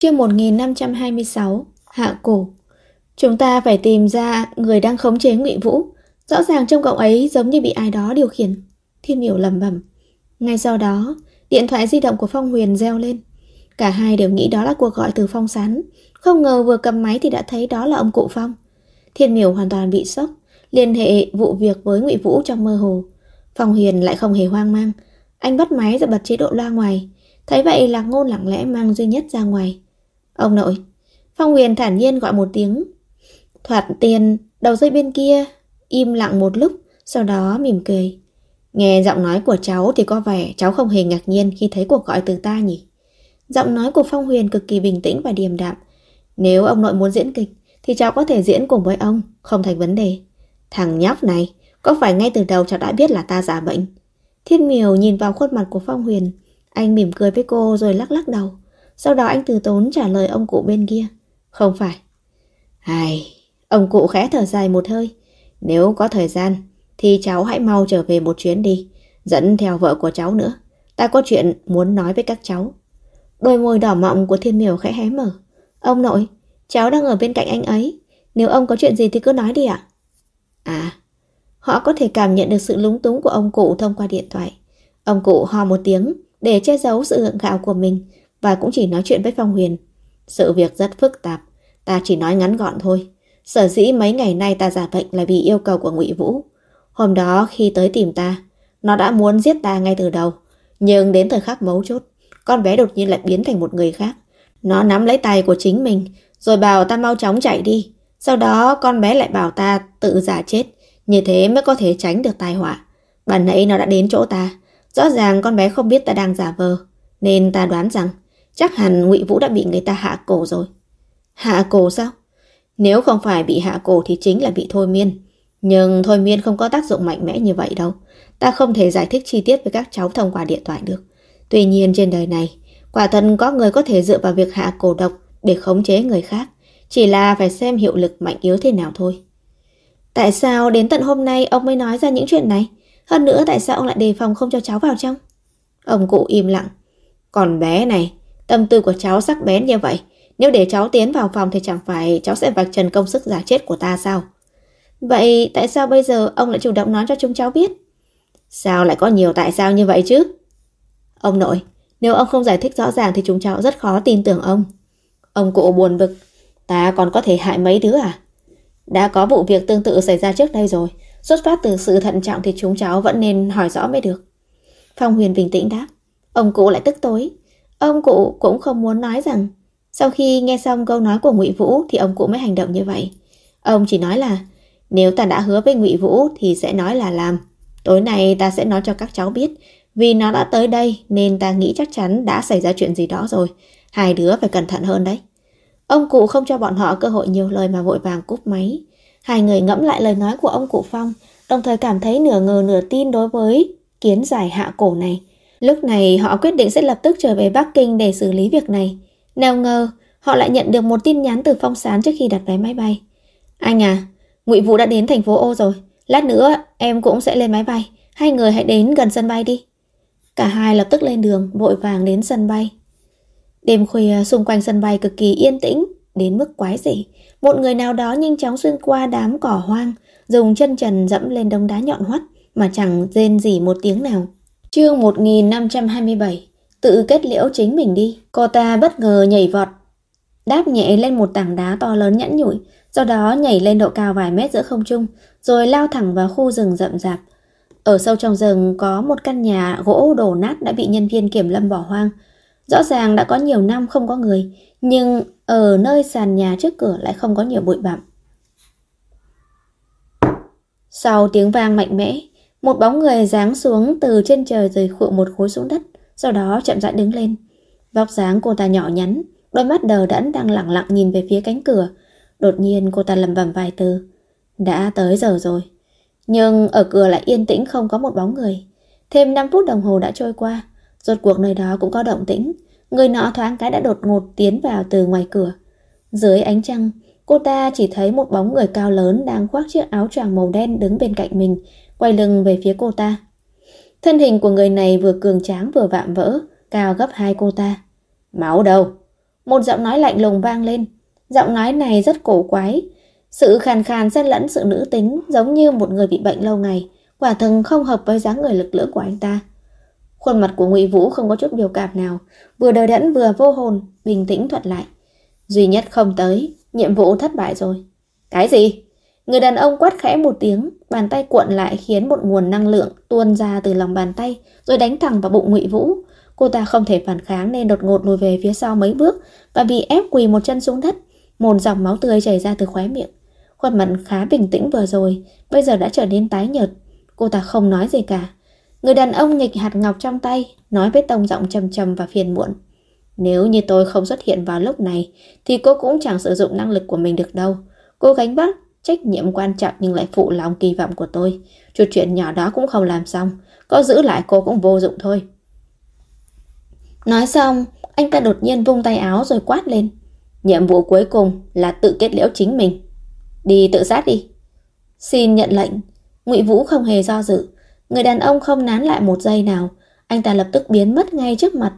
Chương 1526 Hạ cổ. Chúng ta phải tìm ra người đang khống chế Ngụy Vũ. Rõ ràng trông cậu ấy giống như bị ai đó điều khiển. Thiên Miểu lẩm bẩm. Ngay sau đó, điện thoại di động của Phong Huyền reo lên. Cả hai đều nghĩ đó là cuộc gọi từ Phong Sán. Không ngờ vừa cầm máy thì đã thấy đó là ông cụ Phong. Thiên Miểu hoàn toàn bị sốc, liên hệ vụ việc với Ngụy Vũ trong mơ hồ. Phong Huyền lại không hề hoang mang. Anh bắt máy rồi bật chế độ loa ngoài. Thấy vậy Lạc Ngôn lặng lẽ mang duy nhất ra ngoài. Ông nội. Phong Huyền thản nhiên gọi một tiếng. Thoạt tiền. Đầu dây bên kia im lặng một lúc, sau đó mỉm cười. Nghe giọng nói của cháu thì có vẻ cháu không hề ngạc nhiên khi thấy cuộc gọi từ ta nhỉ? Giọng nói của Phong Huyền cực kỳ bình tĩnh và điềm đạm. Nếu ông nội muốn diễn kịch thì cháu có thể diễn cùng với ông, không thành vấn đề. Thằng nhóc này, có phải ngay từ đầu cháu đã biết là ta giả bệnh? Thiên Miểu nhìn vào khuôn mặt của Phong Huyền. Anh mỉm cười với cô rồi lắc lắc đầu. Sau đó anh từ tốn trả lời ông cụ bên kia. Không phải. Ông cụ khẽ thở dài một hơi. Nếu có thời gian thì cháu hãy mau trở về một chuyến đi, dẫn theo vợ của cháu nữa. Ta có chuyện muốn nói với các cháu. Đôi môi đỏ mọng của Thiên Miểu khẽ hé mở. Ông nội, cháu đang ở bên cạnh anh ấy. Nếu ông có chuyện gì thì cứ nói đi ạ. Họ có thể cảm nhận được sự lúng túng của ông cụ thông qua điện thoại. Ông cụ ho một tiếng để che giấu sự gượng gạo của mình và cũng chỉ nói chuyện với Phong Huyền. Sự việc rất phức tạp, ta chỉ nói ngắn gọn thôi. Sở dĩ mấy ngày nay ta giả bệnh là vì yêu cầu của Ngụy Vũ. Hôm đó khi tới tìm ta, nó đã muốn giết ta ngay từ đầu. Nhưng đến thời khắc mấu chốt, con bé đột nhiên lại biến thành một người khác. Nó nắm lấy tay của chính mình rồi bảo ta mau chóng chạy đi. Sau đó con bé lại bảo ta tự giả chết. Như thế mới có thể tránh được tai họa. Ban nãy nó đã đến chỗ ta. Rõ ràng con bé không biết ta đang giả vờ, nên ta đoán rằng chắc hẳn Ngụy Vũ đã bị người ta hạ cổ rồi. Hạ cổ sao? Nếu không phải bị hạ cổ thì chính là bị thôi miên. Nhưng thôi miên không có tác dụng mạnh mẽ như vậy đâu. Ta không thể giải thích chi tiết với các cháu thông qua điện thoại được. Tuy nhiên trên đời này, quả thật có người có thể dựa vào việc hạ cổ độc để khống chế người khác. Chỉ là phải xem hiệu lực mạnh yếu thế nào thôi. Tại sao đến tận hôm nay ông mới nói ra những chuyện này? Hơn nữa tại sao ông lại đề phòng không cho cháu vào trong? Ông cụ im lặng. Còn bé này, tâm tư của cháu sắc bén như vậy. Nếu để cháu tiến vào phòng thì chẳng phải cháu sẽ vạch trần công sức giả chết của ta sao? Vậy tại sao bây giờ ông lại chủ động nói cho chúng cháu biết? Sao lại có nhiều tại sao như vậy chứ? Ông nội, nếu ông không giải thích rõ ràng thì chúng cháu rất khó tin tưởng ông. Ông cụ buồn bực. Ta còn có thể hại mấy đứa à? Đã có vụ việc tương tự xảy ra trước đây rồi. Xuất phát từ sự thận trọng thì chúng cháu vẫn nên hỏi rõ mới được. Phong Huyền bình tĩnh đáp. Ông cụ lại tức tối. Ông cụ cũng không muốn nói rằng sau khi nghe xong câu nói của Ngụy Vũ thì ông cụ mới hành động như vậy. Ông chỉ nói là nếu ta đã hứa với Ngụy Vũ thì sẽ nói là làm. Tối nay ta sẽ nói cho các cháu biết. Vì nó đã tới đây nên ta nghĩ chắc chắn đã xảy ra chuyện gì đó rồi. Hai đứa phải cẩn thận hơn đấy. Ông cụ không cho bọn họ cơ hội nhiều lời mà vội vàng cúp máy. Hai người ngẫm lại lời nói của ông cụ Phong, đồng thời cảm thấy nửa ngờ nửa tin đối với kiến giải hạ cổ này. Lúc này họ quyết định sẽ lập tức trở về Bắc Kinh để xử lý việc này. Nào ngờ họ lại nhận được một tin nhắn từ Phong Sán trước khi đặt vé máy bay. Anh à, Ngụy Vũ đã đến thành phố Ô rồi. Lát nữa em cũng sẽ lên máy bay. Hai người hãy đến gần sân bay đi. Cả hai lập tức lên đường, vội vàng đến sân bay. Đêm khuya xung quanh sân bay cực kỳ yên tĩnh, đến mức quái dị. Một người nào đó nhanh chóng xuyên qua đám cỏ hoang, dùng chân trần dẫm lên đống đá nhọn hoắt mà chẳng rên rỉ một tiếng nào. Chương 1527. Tự kết liễu chính mình đi. Cô ta bất ngờ nhảy vọt, đáp nhẹ lên một tảng đá to lớn nhẵn nhụi, sau đó nhảy lên độ cao vài mét giữa không trung, rồi lao thẳng vào khu rừng rậm rạp. Ở sâu trong rừng có một căn nhà gỗ đổ nát đã bị nhân viên kiểm lâm bỏ hoang. Rõ ràng đã có nhiều năm không có người, nhưng ở nơi sàn nhà trước cửa lại không có nhiều bụi bặm. Sau tiếng vang mạnh mẽ, một bóng người giáng xuống từ trên trời rồi khuỵu một khối xuống đất, sau đó chậm rãi đứng lên. Vóc dáng cô ta nhỏ nhắn, đôi mắt đờ đẫn đang lẳng lặng nhìn về phía cánh cửa. Đột nhiên cô ta lẩm bẩm vài từ. Đã tới giờ rồi. Nhưng ở cửa lại yên tĩnh không có một bóng người. Thêm 5 phút đồng hồ đã trôi qua, rốt cuộc nơi đó cũng có động tĩnh. Người nọ thoáng cái đã đột ngột tiến vào từ ngoài cửa. Dưới ánh trăng, cô ta chỉ thấy một bóng người cao lớn đang khoác chiếc áo choàng màu đen đứng bên cạnh mình, quay lưng về phía cô ta. Thân hình của người này vừa cường tráng vừa vạm vỡ, cao gấp hai cô ta. Máu đâu? một giọng nói lạnh lùng vang lên. Giọng nói này rất cổ quái, sự khàn khàn xen lẫn sự nữ tính, giống như một người bị bệnh lâu ngày, quả thực không hợp với dáng người lực lưỡng của anh ta. Khuôn mặt của Ngụy Vũ không có chút biểu cảm nào, vừa đờ đẫn vừa vô hồn, bình tĩnh thuật lại. Duy nhất không tới, nhiệm vụ thất bại rồi. Cái gì? Người đàn ông quát khẽ một tiếng, bàn tay cuộn lại khiến một nguồn năng lượng tuôn ra từ lòng bàn tay, rồi đánh thẳng vào bụng Ngụy Vũ. Cô ta không thể phản kháng nên đột ngột lùi về phía sau mấy bước và bị ép quỳ một chân xuống đất, một dòng máu tươi chảy ra từ khóe miệng. Khuôn mặt khá bình tĩnh vừa rồi, bây giờ đã trở nên tái nhợt. Cô ta không nói gì cả. Người đàn ông nhịch hạt ngọc trong tay, nói với tông giọng trầm trầm và phiền muộn. Nếu như tôi không xuất hiện vào lúc này, thì cô cũng chẳng sử dụng năng lực của mình được đâu. Cô gánh vác trách nhiệm quan trọng nhưng lại phụ lòng kỳ vọng của tôi. Chút chuyện nhỏ đó cũng không làm xong, có giữ lại cô cũng vô dụng thôi. Nói xong, anh ta đột nhiên vung tay áo rồi quát lên. Nhiệm vụ cuối cùng là tự kết liễu chính mình. Đi tự sát đi. Xin nhận lệnh. Ngụy Vũ không hề do dự. Người đàn ông không nán lại một giây nào. Anh ta lập tức biến mất ngay trước mặt.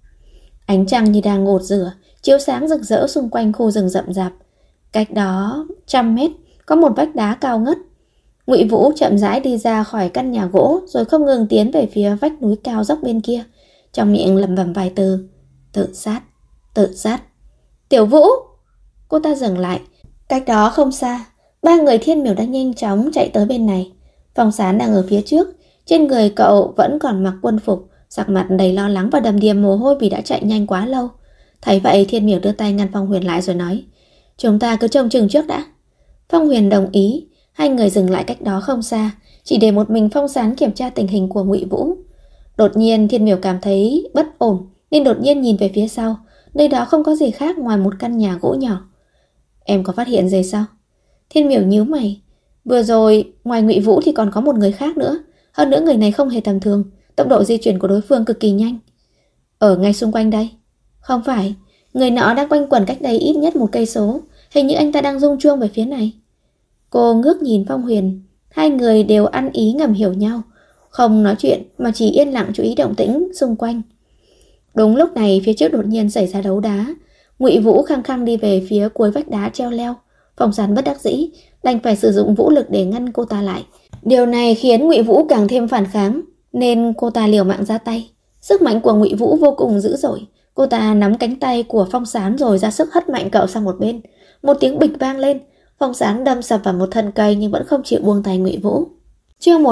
Ánh trăng như đang ngột rửa, chiếu sáng rực rỡ xung quanh khu rừng rậm rạp. Cách đó 100 mét có một vách đá cao ngất. Ngụy Vũ chậm rãi đi ra khỏi căn nhà gỗ, rồi không ngừng tiến về phía vách núi cao dốc bên kia, trong miệng lẩm bẩm vài từ. Tự sát, tự sát. Tiểu Vũ! Cô ta dừng lại. Cách đó không xa, ba người Thiên Miểu đã nhanh chóng chạy tới bên này. Phong Sán đang ở phía trước. Trên người cậu vẫn còn mặc quân phục, sắc mặt đầy lo lắng và đầm đìa mồ hôi vì đã chạy nhanh quá lâu. Thấy vậy, Thiên Miểu đưa tay ngăn Phong Huyền lại rồi nói, chúng ta cứ trông chừng trước đã. Phong Huyền đồng ý. Hai người dừng lại cách đó không xa, chỉ để một mình Phong Sán kiểm tra tình hình của Ngụy Vũ. Đột nhiên Thiên Miểu cảm thấy bất ổn nên đột nhiên nhìn về phía sau. Nơi đó không có gì khác ngoài một căn nhà gỗ nhỏ. Em có phát hiện gì sao? Thiên Miểu nhíu mày. Vừa rồi ngoài Ngụy Vũ thì còn có một người khác nữa. Hơn nữa người này không hề tầm thường, tốc độ di chuyển của đối phương cực kỳ nhanh. Ở ngay xung quanh đây. Không phải, người nọ đang quanh quẩn cách đây ít nhất 1 cây số. Hình như anh ta đang rung chuông về phía này. Cô ngước nhìn Phong Huyền. Hai người đều ăn ý ngầm hiểu nhau, không nói chuyện mà chỉ yên lặng chú ý động tĩnh xung quanh. Đúng lúc này phía trước đột nhiên xảy ra đấu đá. Ngụy Vũ khăng khăng đi về phía cuối vách đá treo leo. Phong Sán bất đắc dĩ đành phải sử dụng vũ lực để ngăn cô ta lại. Điều này khiến Ngụy Vũ càng thêm phản kháng, nên cô ta liều mạng ra tay. Sức mạnh của Ngụy Vũ vô cùng dữ dội. Cô ta nắm cánh tay của Phong Sán rồi ra sức hất mạnh cậu sang một bên. Một tiếng bịch vang lên. Phong Sán đâm sập vào một thân cây nhưng vẫn không chịu buông tay Ngụy Vũ. Chương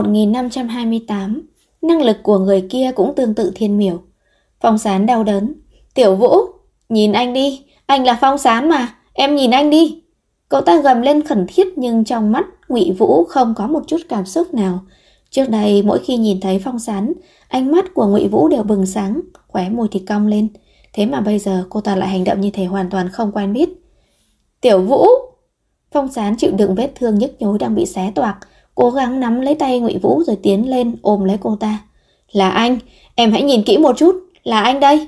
1528. Năng lực của người kia cũng tương tự Thiên Miểu. Phong Sán đau đớn. Tiểu Vũ, nhìn anh đi, anh là Phong Sán mà, em nhìn anh đi. Cậu ta gầm lên khẩn thiết nhưng trong mắt Ngụy Vũ không có một chút cảm xúc nào. Trước đây mỗi khi nhìn thấy Phong Sán, ánh mắt của Ngụy Vũ đều bừng sáng, khóe môi thì cong lên. Thế mà bây giờ cô ta lại hành động như thể hoàn toàn không quen biết. Tiểu Vũ! Phong Sán chịu đựng vết thương nhức nhối đang bị xé toạc, cố gắng nắm lấy tay Ngụy Vũ rồi tiến lên ôm lấy cô ta. Là anh, em hãy nhìn kỹ một chút, là anh đây.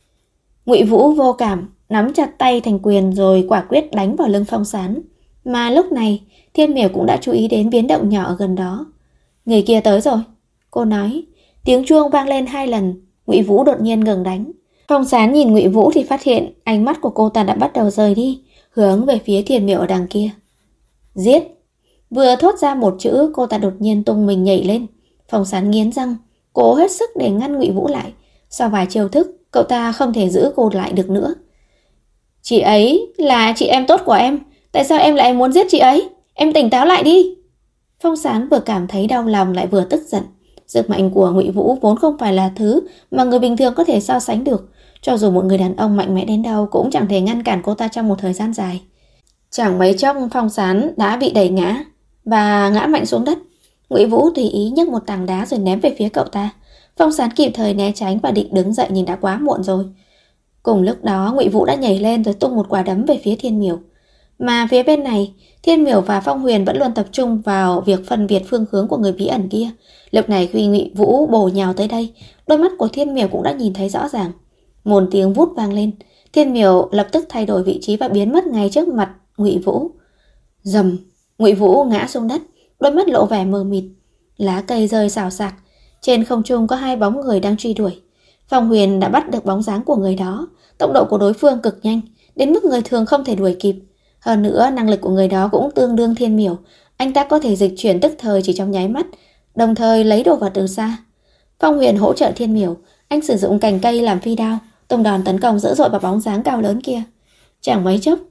Ngụy Vũ vô cảm, nắm chặt tay thành quyền rồi quả quyết đánh vào lưng Phong Sán. Mà lúc này, Thiên Miểu cũng đã chú ý đến biến động nhỏ ở gần đó. Người kia tới rồi, cô nói. Tiếng chuông vang lên 2 lần, Ngụy Vũ đột nhiên ngừng đánh. Phong Sán nhìn Ngụy Vũ thì phát hiện ánh mắt của cô ta đã bắt đầu rời đi, hướng về phía Thiên Miểu ở đằng kia. Giết! Vừa thốt ra một chữ, cô ta đột nhiên tung mình nhảy lên. Phong Sán nghiến răng, cố hết sức để ngăn Ngụy Vũ lại. Sau vài chiêu thức, cậu ta không thể giữ cô lại được nữa. Chị ấy là chị em tốt của em, tại sao em lại muốn giết chị ấy? Em tỉnh táo lại đi. Phong Sán vừa cảm thấy đau lòng lại vừa tức giận. Sức mạnh của Ngụy Vũ vốn không phải là thứ mà người bình thường có thể so sánh được. Cho dù một người đàn ông mạnh mẽ đến đâu cũng chẳng thể ngăn cản cô ta trong một thời gian dài. Chẳng mấy chốc Phong Sán đã bị đẩy ngã và ngã mạnh xuống đất. Ngụy Vũ tùy ý nhấc một tảng đá rồi ném về phía cậu ta. Phong Sán kịp thời né tránh và định đứng dậy nhưng đã quá muộn rồi. Cùng lúc đó Ngụy Vũ đã nhảy lên rồi tung một quả đấm về phía Thiên Miểu. Mà phía bên này, Thiên Miểu và Phong Huyền vẫn luôn tập trung vào việc phân biệt phương hướng của người bí ẩn kia. Lúc này khi Ngụy Vũ bổ nhào tới đây, đôi mắt của Thiên Miểu cũng đã nhìn thấy rõ ràng. Một tiếng vút vang lên, Thiên Miểu lập tức thay đổi vị trí và biến mất ngay trước mặt Ngụy Vũ. Rầm, Ngụy Vũ ngã xuống đất, đôi mắt lộ vẻ mờ mịt. Lá cây rơi xào xạc, trên không trung có 2 bóng người đang truy đuổi. Phong Huyền đã bắt được bóng dáng của người đó, Tốc độ của đối phương cực nhanh, đến mức người thường không thể đuổi kịp. Hơn nữa, năng lực của người đó cũng tương đương Thiên Miểu. Anh ta có thể dịch chuyển tức thời chỉ trong nháy mắt, đồng thời lấy đồ vật từ xa. Phong Huyền hỗ trợ Thiên Miểu, anh sử dụng cành cây làm phi đao, tung đòn tấn công dữ dội vào bóng dáng cao lớn kia. Chẳng mấy chốc,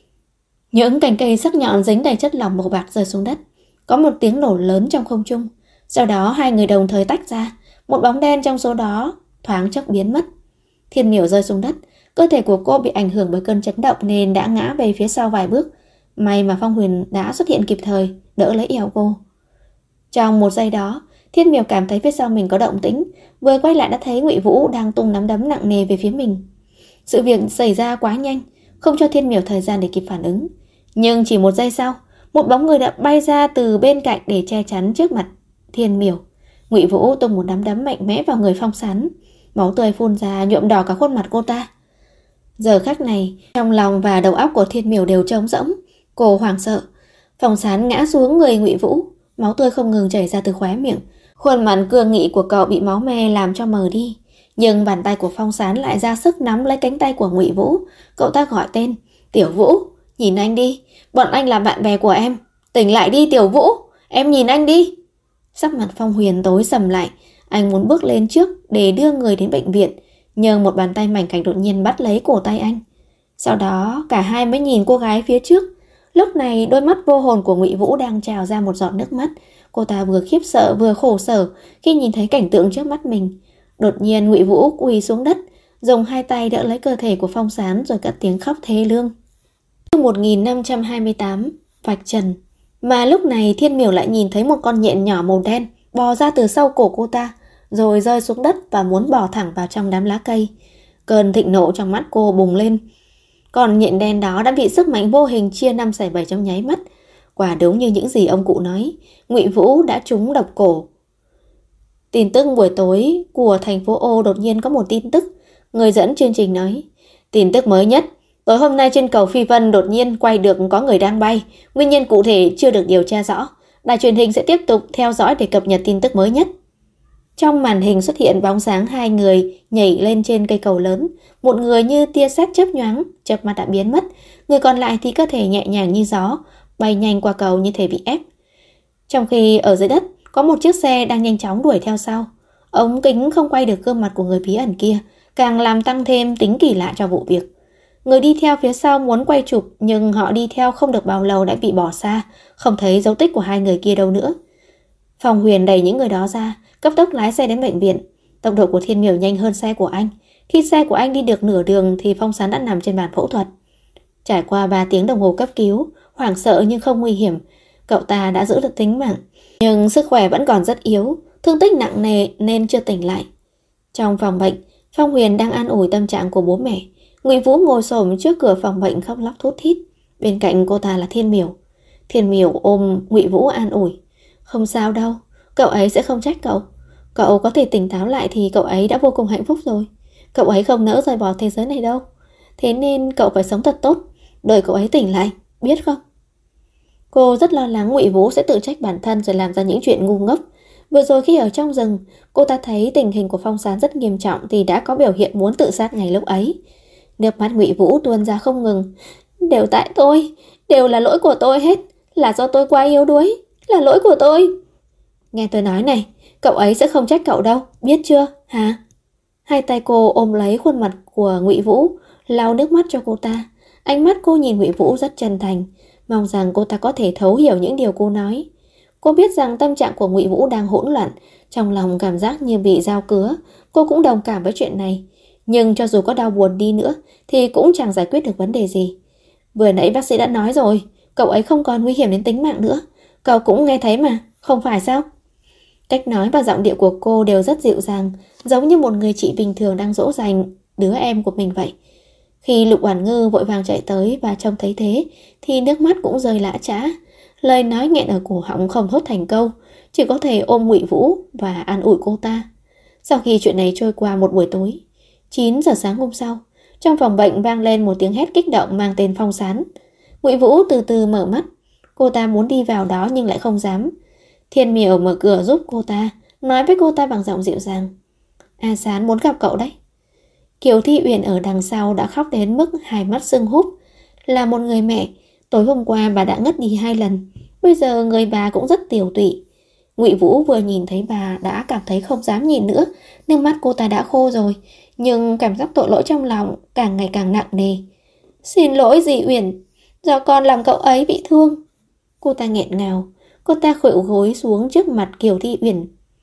những cành cây sắc nhọn dính đầy chất lỏng màu bạc rơi xuống đất. Có một tiếng nổ lớn trong không trung. Sau đó hai người đồng thời tách ra, một bóng đen trong số đó thoáng chốc biến mất. Thiên Miểu rơi xuống đất, cơ thể của cô bị ảnh hưởng bởi cơn chấn động nên đã ngã về phía sau vài bước. May mà Phong Huyền đã xuất hiện kịp thời, đỡ lấy eo cô. Trong một giây đó, Thiên Miểu cảm thấy phía sau mình có động tĩnh, vừa quay lại đã thấy Ngụy Vũ đang tung nắm đấm nặng nề về phía mình. Sự việc xảy ra quá nhanh, không cho Thiên Miểu thời gian để kịp phản ứng. Nhưng chỉ một giây sau, một bóng người đã bay ra từ bên cạnh để che chắn trước mặt Thiên Miểu. Ngụy Vũ tung một nắm đấm mạnh mẽ vào người Phong Sán, máu tươi phun ra nhuộm đỏ cả khuôn mặt cô ta. Giờ khắc này, trong lòng và đầu óc của Thiên Miểu đều trống rỗng, cô hoảng sợ. Phong Sán ngã xuống người Ngụy Vũ, máu tươi không ngừng chảy ra từ khóe miệng. Khuôn mặt cương nghị của cậu bị máu me làm cho mờ đi, nhưng bàn tay của Phong Sán lại ra sức nắm lấy cánh tay của Ngụy Vũ. Cậu ta gọi tên, "Tiểu Vũ, nhìn anh đi, bọn anh là bạn bè của em. Tỉnh lại đi Tiểu Vũ, em nhìn anh đi." Sắc mặt Phong Huyền tối sầm lại, anh muốn bước lên trước để đưa người đến bệnh viện, nhưng một bàn tay mảnh khảnh đột nhiên bắt lấy cổ tay anh. Sau đó cả hai mới nhìn cô gái phía trước. Lúc này đôi mắt vô hồn của Ngụy Vũ đang trào ra một giọt nước mắt. Cô ta vừa khiếp sợ vừa khổ sở khi nhìn thấy cảnh tượng trước mắt mình. Đột nhiên Ngụy Vũ quỳ xuống đất, dùng hai tay đỡ lấy cơ thể của Phong Sán rồi cất tiếng khóc thê lương. Chương 1528, vạch trần. Mà lúc này Thiên Miểu lại nhìn thấy một con nhện nhỏ màu đen bò ra từ sau cổ cô ta, rồi rơi xuống đất và muốn bò thẳng vào trong đám lá cây. Cơn thịnh nộ trong mắt cô bùng lên. Con nhện đen đó đã bị sức mạnh vô hình chia 5 xẻ 7 trong nháy mắt. Quả đúng như những gì ông cụ nói, Ngụy Vũ đã trúng độc cổ. Tin tức buổi tối của thành phố O đột nhiên có một tin tức. Người dẫn chương trình nói, tin tức mới nhất, tối hôm nay trên cầu Phi Vân đột nhiên quay được có người đang bay. Nguyên nhân cụ thể chưa được điều tra rõ. Đài truyền hình sẽ tiếp tục theo dõi để cập nhật tin tức mới nhất. Trong màn hình xuất hiện bóng dáng hai người nhảy lên trên cây cầu lớn. Một người như tia sét chớp nhoáng, chớp mắt đã biến mất. Người còn lại thì cơ thể nhẹ nhàng như gió, bay nhanh qua cầu như thể bị ép. Trong khi ở dưới đất có một chiếc xe đang nhanh chóng đuổi theo sau. Ống kính không quay được gương mặt của người bí ẩn kia, càng làm tăng thêm tính kỳ lạ cho vụ việc. Người đi theo phía sau muốn quay chụp, nhưng họ đi theo không được bao lâu đã bị bỏ xa, không thấy dấu tích của hai người kia đâu nữa. Phong Huyền đẩy những người đó ra, cấp tốc lái xe đến bệnh viện. Tốc độ của Thiên Miểu nhanh hơn xe của anh. Khi xe của anh đi được nửa đường thì Phong Sán đã nằm trên bàn phẫu thuật. Trải qua 3 tiếng đồng hồ cấp cứu, hoảng sợ nhưng không nguy hiểm, cậu ta đã giữ được tính mạng. Nhưng sức khỏe vẫn còn rất yếu, thương tích nặng nề nên chưa tỉnh lại. Trong phòng bệnh, Phong Huyền đang an ủi tâm trạng của bố mẹ. Ngụy Vũ ngồi xổm trước cửa phòng bệnh khóc lóc thút thít. Bên cạnh cô ta là Thiên Miểu. Thiên Miểu ôm Ngụy Vũ an ủi, không sao đâu, cậu ấy sẽ không trách cậu. Cậu có thể tỉnh táo lại thì cậu ấy đã vô cùng hạnh phúc rồi. Cậu ấy không nỡ rời bỏ thế giới này đâu. Thế nên cậu phải sống thật tốt, đợi cậu ấy tỉnh lại, biết không? Cô rất lo lắng Ngụy Vũ sẽ tự trách bản thân rồi làm ra những chuyện ngu ngốc. Vừa rồi khi ở trong rừng, cô ta thấy tình hình của Phong Sán rất nghiêm trọng thì đã có biểu hiện muốn tự sát ngay lúc ấy. Nước mắt Ngụy Vũ tuôn ra không ngừng. Đều tại tôi, đều là lỗi của tôi hết, là do tôi quá yếu đuối, là lỗi của tôi. Nghe tôi nói này, cậu ấy sẽ không trách cậu đâu, biết chưa, hả? Hai tay cô ôm lấy khuôn mặt của Ngụy Vũ, lau nước mắt cho cô ta. Ánh mắt cô nhìn Ngụy Vũ rất chân thành, mong rằng cô ta có thể thấu hiểu những điều cô nói. Cô biết rằng tâm trạng của Ngụy Vũ đang hỗn loạn, trong lòng cảm giác như bị dao cứa. Cô cũng đồng cảm với chuyện này, nhưng cho dù có đau buồn đi nữa thì cũng chẳng giải quyết được vấn đề gì. Vừa nãy bác sĩ đã nói rồi, cậu ấy không còn nguy hiểm đến tính mạng nữa. Cậu cũng nghe thấy mà, không phải sao? Cách nói và giọng điệu của cô đều rất dịu dàng, giống như một người chị bình thường đang dỗ dành đứa em của mình vậy. Khi Lục Oản Ngư vội vàng chạy tới và trông thấy thế thì nước mắt cũng rơi lã chã. Lời nói nghẹn ở cổ họng không thốt thành câu, chỉ có thể ôm Ngụy Vũ và an ủi cô ta. Sau khi chuyện này trôi qua một buổi tối, 9 giờ sáng hôm sau, trong phòng bệnh vang lên một tiếng hét kích động mang tên Phong Sán. Ngụy Vũ từ từ mở mắt, cô ta muốn đi vào đó nhưng lại không dám. Thiên Miểu mở cửa giúp cô ta, nói với cô ta bằng giọng dịu dàng, A Sán muốn gặp cậu đấy. Kiều Thi Uyển ở đằng sau đã khóc đến mức hai mắt sưng húp. Là một người mẹ, tối hôm qua bà đã ngất đi 2 lần, bây giờ người bà cũng rất tiều tụy. Ngụy Vũ vừa nhìn thấy bà đã cảm thấy không dám nhìn nữa, nước mắt cô ta đã khô rồi, nhưng cảm giác tội lỗi trong lòng càng ngày càng nặng nề. Xin lỗi dì Uyển, do con làm cậu ấy bị thương. Cô ta nghẹn ngào, cô ta khuỵu gối xuống trước mặt Kiều Thi Uyển.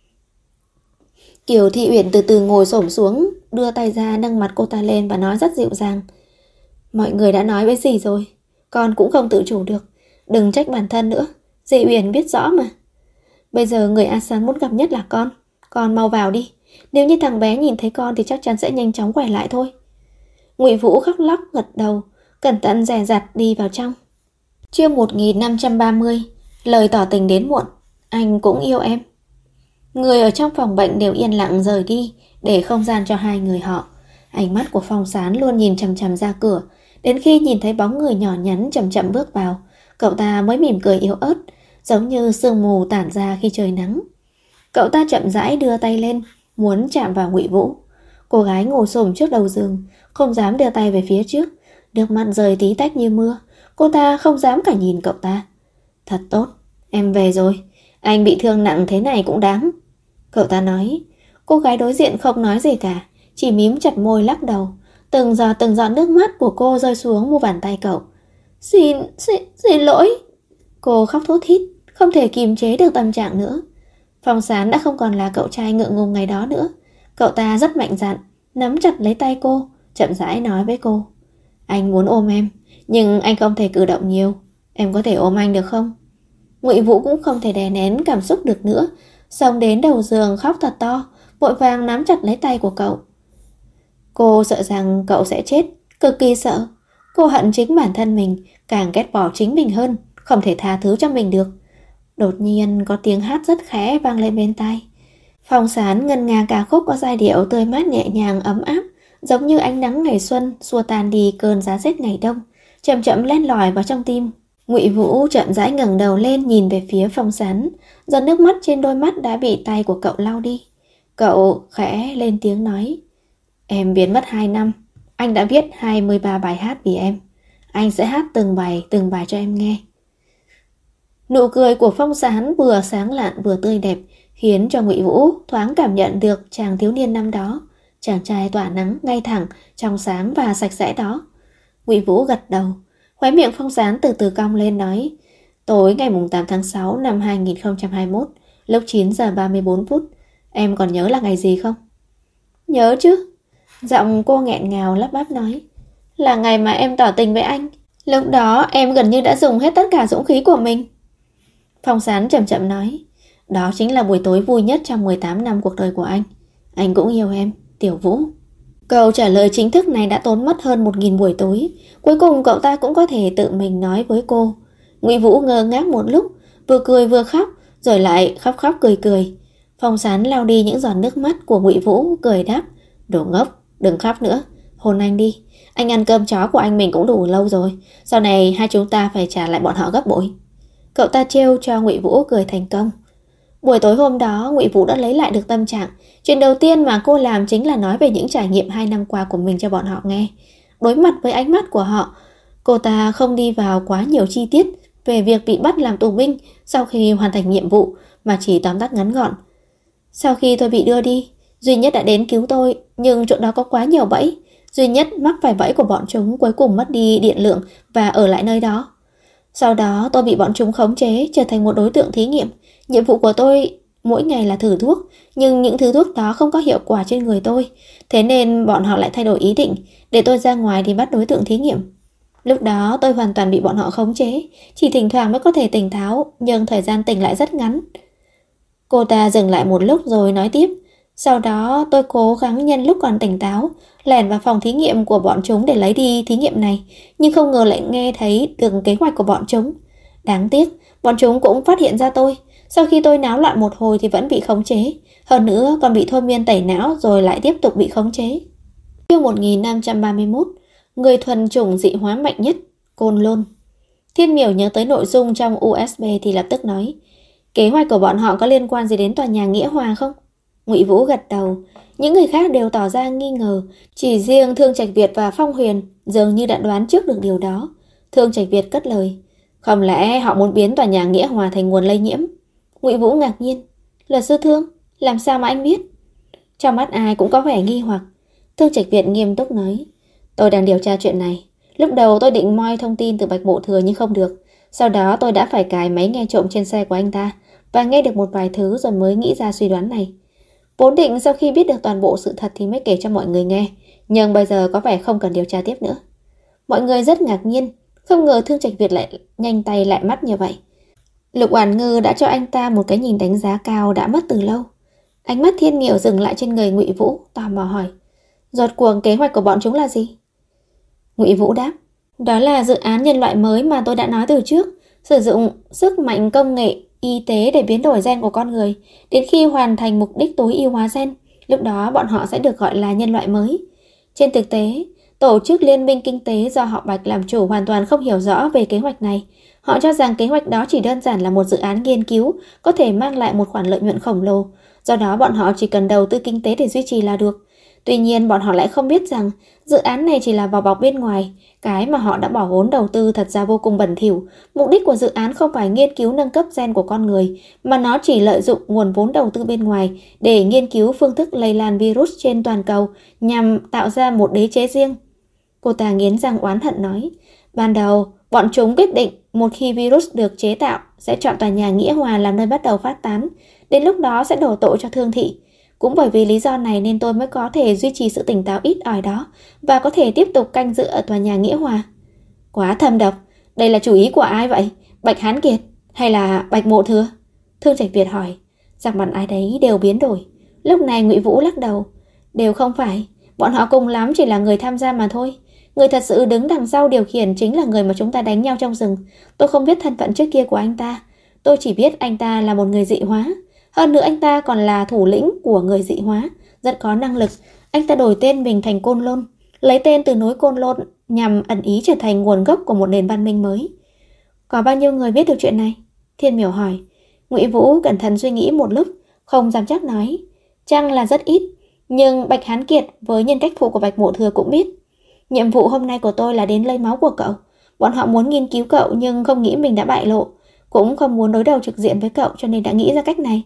Kiều Thi Uyển từ từ ngồi xổm xuống, đưa tay ra nâng mặt cô ta lên và nói rất dịu dàng. Mọi người đã nói với dì rồi, con cũng không tự chủ được, đừng trách bản thân nữa, dì Uyển biết rõ mà. Bây giờ người A San muốn gặp nhất là con mau vào đi, nếu như thằng bé nhìn thấy con thì chắc chắn sẽ nhanh chóng khỏe lại thôi. Ngụy Vũ khóc lóc gật đầu, cẩn thận dè dặt đi vào trong. Chương 1530, lời tỏ tình đến muộn, anh cũng yêu em. Người ở trong phòng bệnh đều yên lặng rời đi, để không gian cho hai người họ. Ánh mắt của Phong Sán luôn nhìn chằm chằm ra cửa, đến khi nhìn thấy bóng người nhỏ nhắn chậm chậm bước vào, cậu ta mới mỉm cười yếu ớt, giống như sương mù tản ra khi trời nắng. Cậu ta chậm rãi đưa tay lên, muốn chạm vào Ngụy Vũ. Cô gái ngồi xổm trước đầu giường, không dám đưa tay về phía trước, nước mắt rơi tí tách như mưa. Cô ta không dám cả nhìn cậu ta. Thật tốt, em về rồi, anh bị thương nặng thế này cũng đáng. Cậu ta nói. Cô gái đối diện không nói gì cả, chỉ mím chặt môi lắc đầu. Từng giọt nước mắt của cô rơi xuống mu bàn tay cậu. Xin lỗi. Cô khóc thút thít, không thể kiềm chế được tâm trạng nữa. Phong Sán đã không còn là cậu trai ngượng ngùng ngày đó nữa. Cậu ta rất mạnh dạn, nắm chặt lấy tay cô, chậm rãi nói với cô. Anh muốn ôm em, nhưng anh không thể cử động nhiều. Em có thể ôm anh được không? Ngụy Vũ cũng không thể đè nén cảm xúc được nữa, xông đến đầu giường khóc thật to, vội vàng nắm chặt lấy tay của cậu. Cô sợ rằng cậu sẽ chết, cực kỳ sợ. Cô hận chính bản thân mình, càng ghét bỏ chính mình hơn, không thể tha thứ cho mình được. Đột nhiên có tiếng hát rất khẽ vang lên bên tai. Phong Sán ngân nga ca khúc có giai điệu tươi mát nhẹ nhàng ấm áp, giống như ánh nắng ngày xuân xua tan đi cơn giá rét ngày đông, chậm chậm len lỏi vào trong tim. Ngụy Vũ chậm rãi ngẩng đầu lên nhìn về phía Phong Sán, giọt nước mắt trên đôi mắt đã bị tay của cậu lau đi. Cậu khẽ lên tiếng nói. Em biến mất 2 năm, anh đã viết 23 bài hát vì em. Anh sẽ hát từng bài cho em nghe. Nụ cười của Phong Sán vừa sáng lạn vừa tươi đẹp, khiến cho Ngụy Vũ thoáng cảm nhận được chàng thiếu niên năm đó, chàng trai tỏa nắng ngay thẳng, trong sáng và sạch sẽ đó. Ngụy Vũ gật đầu, khóe miệng Phong Sán từ từ cong lên nói. Tối ngày 8 tháng 6 năm 2021, lúc 9 giờ 34 phút, em còn nhớ là ngày gì không? Nhớ chứ. Giọng cô nghẹn ngào lắp bắp nói. Là ngày mà em tỏ tình với anh. Lúc đó em gần như đã dùng hết tất cả dũng khí của mình. Phong Sán chậm chậm nói. Đó chính là buổi tối vui nhất trong 18 năm cuộc đời của anh. Anh cũng yêu em, Tiểu Vũ. Câu trả lời chính thức này đã tốn mất hơn 1000 buổi tối. Cuối cùng cậu ta cũng có thể tự mình nói với cô. Ngụy Vũ ngơ ngác một lúc, vừa cười vừa khóc, rồi lại khóc khóc cười cười. Phong Sán lau đi những giọt nước mắt của Ngụy Vũ, cười đáp. Đồ ngốc, đừng khóc nữa, hôn anh đi. Anh ăn cơm chó của anh mình cũng đủ lâu rồi, sau này hai chúng ta phải trả lại bọn họ gấp bội. Cậu ta trêu cho Ngụy Vũ cười thành công. Buổi tối hôm đó, Ngụy Vũ đã lấy lại được tâm trạng. Chuyện đầu tiên mà cô làm chính là nói về những trải nghiệm 2 năm qua của mình cho bọn họ nghe. Đối mặt với ánh mắt của họ, cô ta không đi vào quá nhiều chi tiết về việc bị bắt làm tù binh sau khi hoàn thành nhiệm vụ, mà chỉ tóm tắt ngắn gọn. Sau khi tôi bị đưa đi, Duy Nhất đã đến cứu tôi, nhưng chỗ đó có quá nhiều bẫy. Duy Nhất mắc phải bẫy của bọn chúng, cuối cùng mất đi điện lượng và ở lại nơi đó. Sau đó tôi bị bọn chúng khống chế, trở thành một đối tượng thí nghiệm. Nhiệm vụ của tôi mỗi ngày là thử thuốc, nhưng những thứ thuốc đó không có hiệu quả trên người tôi. Thế nên bọn họ lại thay đổi ý định, để tôi ra ngoài đi bắt đối tượng thí nghiệm. Lúc đó tôi hoàn toàn bị bọn họ khống chế, chỉ thỉnh thoảng mới có thể tỉnh táo, nhưng thời gian tỉnh lại rất ngắn. Cô ta dừng lại một lúc rồi nói tiếp. Sau đó tôi cố gắng nhân lúc còn tỉnh táo, lẻn vào phòng thí nghiệm của bọn chúng để lấy đi thí nghiệm này, nhưng không ngờ lại nghe thấy được kế hoạch của bọn chúng. Đáng tiếc, bọn chúng cũng phát hiện ra tôi. Sau khi tôi náo loạn một hồi thì vẫn bị khống chế, hơn nữa còn bị thôi miên tẩy não rồi lại tiếp tục bị khống chế. Chương 1531, người thuần chủng dị hóa mạnh nhất, Côn Lôn. Thiên Miểu nhớ tới nội dung trong USB thì lập tức nói. Kế hoạch của bọn họ có liên quan gì đến tòa nhà Nghĩa Hòa không? Ngụy Vũ gật đầu. Những người khác đều tỏ ra nghi ngờ, chỉ riêng Thương Trạch Việt và Phong Huyền dường như đã đoán trước được điều đó. Thương Trạch Việt cất lời, không lẽ họ muốn biến tòa nhà Nghĩa Hòa thành nguồn lây nhiễm? Ngụy Vũ ngạc nhiên, luật sư Thương, làm sao mà anh biết? Trong mắt ai cũng có vẻ nghi hoặc. Thương Trạch Việt nghiêm túc nói, tôi đang điều tra chuyện này. Lúc đầu tôi định moi thông tin từ Bạch Mộ Thừa nhưng không được. Sau đó tôi đã phải cài máy nghe trộm trên xe của anh ta và nghe được một vài thứ rồi mới nghĩ ra suy đoán này. Vốn định sau khi biết được toàn bộ sự thật thì mới kể cho mọi người nghe, nhưng bây giờ có vẻ không cần điều tra tiếp nữa. Mọi người rất ngạc nhiên, không ngờ Thương Trạch Việt lại nhanh tay lại mắt như vậy. Lục Oản Ngư đã cho anh ta một cái nhìn đánh giá cao đã mất từ lâu. Ánh mắt Thiên Miểu dừng lại trên người Ngụy Vũ, tò mò hỏi, rốt cuộc kế hoạch của bọn chúng là gì? Ngụy Vũ đáp, đó là dự án nhân loại mới mà tôi đã nói từ trước, sử dụng sức mạnh công nghệ y tế để biến đổi gen của con người, đến khi hoàn thành mục đích tối ưu hóa gen, lúc đó bọn họ sẽ được gọi là nhân loại mới. Trên thực tế, tổ chức Liên minh Kinh tế do họ Bạch làm chủ hoàn toàn không hiểu rõ về kế hoạch này. Họ cho rằng kế hoạch đó chỉ đơn giản là một dự án nghiên cứu có thể mang lại một khoản lợi nhuận khổng lồ, do đó bọn họ chỉ cần đầu tư kinh tế để duy trì là được. Tuy nhiên bọn họ lại không biết rằng dự án này chỉ là vỏ bọc bên ngoài, cái mà họ đã bỏ vốn đầu tư thật ra vô cùng bẩn thỉu. Mục đích của dự án không phải nghiên cứu nâng cấp gen của con người, mà nó chỉ lợi dụng nguồn vốn đầu tư bên ngoài để nghiên cứu phương thức lây lan virus trên toàn cầu nhằm tạo ra một đế chế riêng. Cô ta nghiến răng oán hận nói, ban đầu bọn chúng quyết định một khi virus được chế tạo sẽ chọn tòa nhà Nghĩa Hòa làm nơi bắt đầu phát tán, đến lúc đó sẽ đổ tội cho Thương thị. Cũng bởi vì lý do này nên tôi mới có thể duy trì sự tỉnh táo ít ỏi đó và có thể tiếp tục canh giữ ở tòa nhà Nghĩa Hòa. Quá thâm độc, đây là chủ ý của ai vậy? Bạch Hán Kiệt hay là Bạch Mộ Thừa? Thương Trạch Việt hỏi. Sắc mặt ai đấy đều biến đổi. Lúc này Ngụy Vũ lắc đầu, đều không phải, bọn họ cùng lắm chỉ là người tham gia mà thôi. Người thật sự đứng đằng sau điều khiển chính là người mà chúng ta đánh nhau trong rừng. Tôi không biết thân phận trước kia của anh ta, tôi chỉ biết anh ta là một người dị hóa. Hơn nữa anh ta còn là thủ lĩnh của người dị hóa, rất có năng lực. Anh ta đổi tên mình thành Côn Lôn, lấy tên từ núi Côn Lôn nhằm ẩn ý trở thành nguồn gốc của một nền văn minh mới. Có bao nhiêu người biết được chuyện này? Thiên Miểu hỏi. Ngụy Vũ cẩn thận suy nghĩ một lúc, không dám chắc nói. Chăng là rất ít, nhưng Bạch Hán Kiệt với nhân cách phụ của Bạch Mộ Thừa cũng biết. Nhiệm vụ hôm nay của tôi là đến lấy máu của cậu. Bọn họ muốn nghiên cứu cậu nhưng không nghĩ mình đã bại lộ, cũng không muốn đối đầu trực diện với cậu cho nên đã nghĩ ra cách này.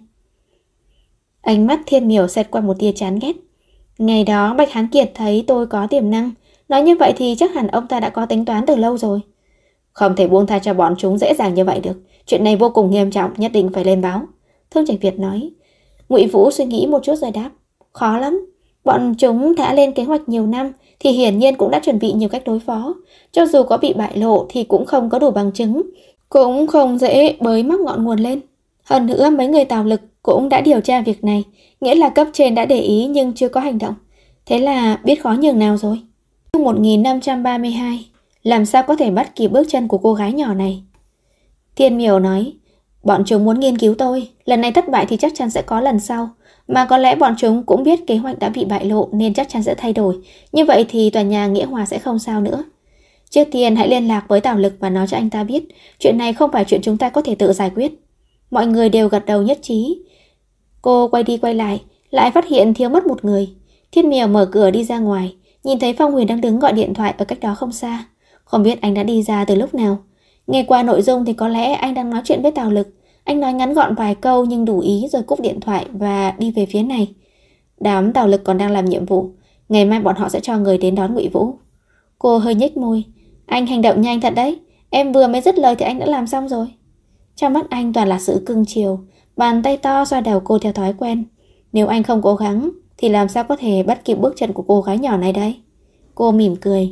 Ánh mắt Thiên Miểu xẹt qua một tia chán ghét. Ngày đó Bạch Hán Kiệt thấy tôi có tiềm năng, nói như vậy thì chắc hẳn ông ta đã có tính toán từ lâu rồi. Không thể buông tha cho bọn chúng dễ dàng như vậy được. Chuyện này vô cùng nghiêm trọng, nhất định phải lên báo. Thương Trạch Việt nói. Ngụy Vũ suy nghĩ một chút rồi đáp. Khó lắm. Bọn chúng đã lên kế hoạch nhiều năm thì hiển nhiên cũng đã chuẩn bị nhiều cách đối phó. Cho dù có bị bại lộ thì cũng không có đủ bằng chứng, cũng không dễ bới móc ngọn nguồn lên. Hơn nữa mấy người Tào Lực cũng đã điều tra việc này, nghĩa là cấp trên đã để ý nhưng chưa có hành động. Thế là biết khó nhường nào rồi. Chương 1532, làm sao có thể bắt kịp bước chân của cô gái nhỏ này? Thiên Miểu nói, bọn chúng muốn nghiên cứu tôi, lần này thất bại thì chắc chắn sẽ có lần sau. Mà có lẽ bọn chúng cũng biết kế hoạch đã bị bại lộ nên chắc chắn sẽ thay đổi. Như vậy thì tòa nhà Nghĩa Hòa sẽ không sao nữa. Trước tiên hãy liên lạc với Tào Lực và nói cho anh ta biết chuyện này không phải chuyện chúng ta có thể tự giải quyết. Mọi người đều gật đầu nhất trí. Cô quay đi quay lại phát hiện thiếu mất một người. Thiên Miểu mở cửa đi ra ngoài, nhìn thấy Phong Huyền đang đứng gọi điện thoại ở cách đó không xa. Không biết anh đã đi ra từ lúc nào. Nghe qua nội dung thì có lẽ anh đang nói chuyện với Tào Lực. Anh nói ngắn gọn vài câu nhưng đủ ý rồi cúp điện thoại và đi về phía này. Đám Tào Lực còn đang làm nhiệm vụ. Ngày mai bọn họ sẽ cho người đến đón Ngụy Vũ. Cô hơi nhếch môi. Anh hành động nhanh thật đấy. Em vừa mới dứt lời thì anh đã làm xong rồi. Trong mắt anh toàn là sự cưng chiều. Bàn tay to xoa đầu cô theo thói quen. Nếu anh không cố gắng thì làm sao có thể bắt kịp bước chân của cô gái nhỏ này đây? Cô mỉm cười.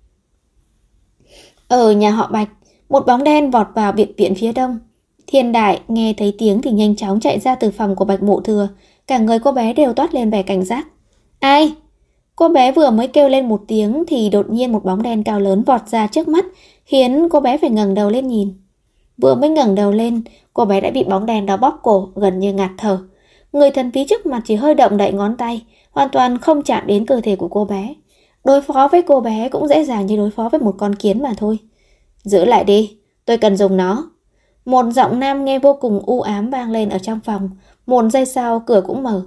Ở nhà họ Bạch, một bóng đen vọt vào biệt viện phía đông. Thiên Đại nghe thấy tiếng thì nhanh chóng chạy ra từ phòng của Bạch Mộ Thừa. Cả người cô bé đều toát lên vẻ cảnh giác. Ai? Cô bé vừa mới kêu lên một tiếng thì đột nhiên một bóng đen cao lớn vọt ra trước mắt, khiến cô bé phải ngẩng đầu lên nhìn. Vừa mới ngẩng đầu lên, cô bé đã bị bóng đèn đó bóp cổ, gần như ngạt thở. Người thần bí trước mặt chỉ hơi động đậy ngón tay, hoàn toàn không chạm đến cơ thể của cô bé. Đối phó với cô bé cũng dễ dàng như đối phó với một con kiến mà thôi. Giữ lại đi, tôi cần dùng nó. Một giọng nam nghe vô cùng u ám vang lên ở trong phòng. Một giây sau cửa cũng mở.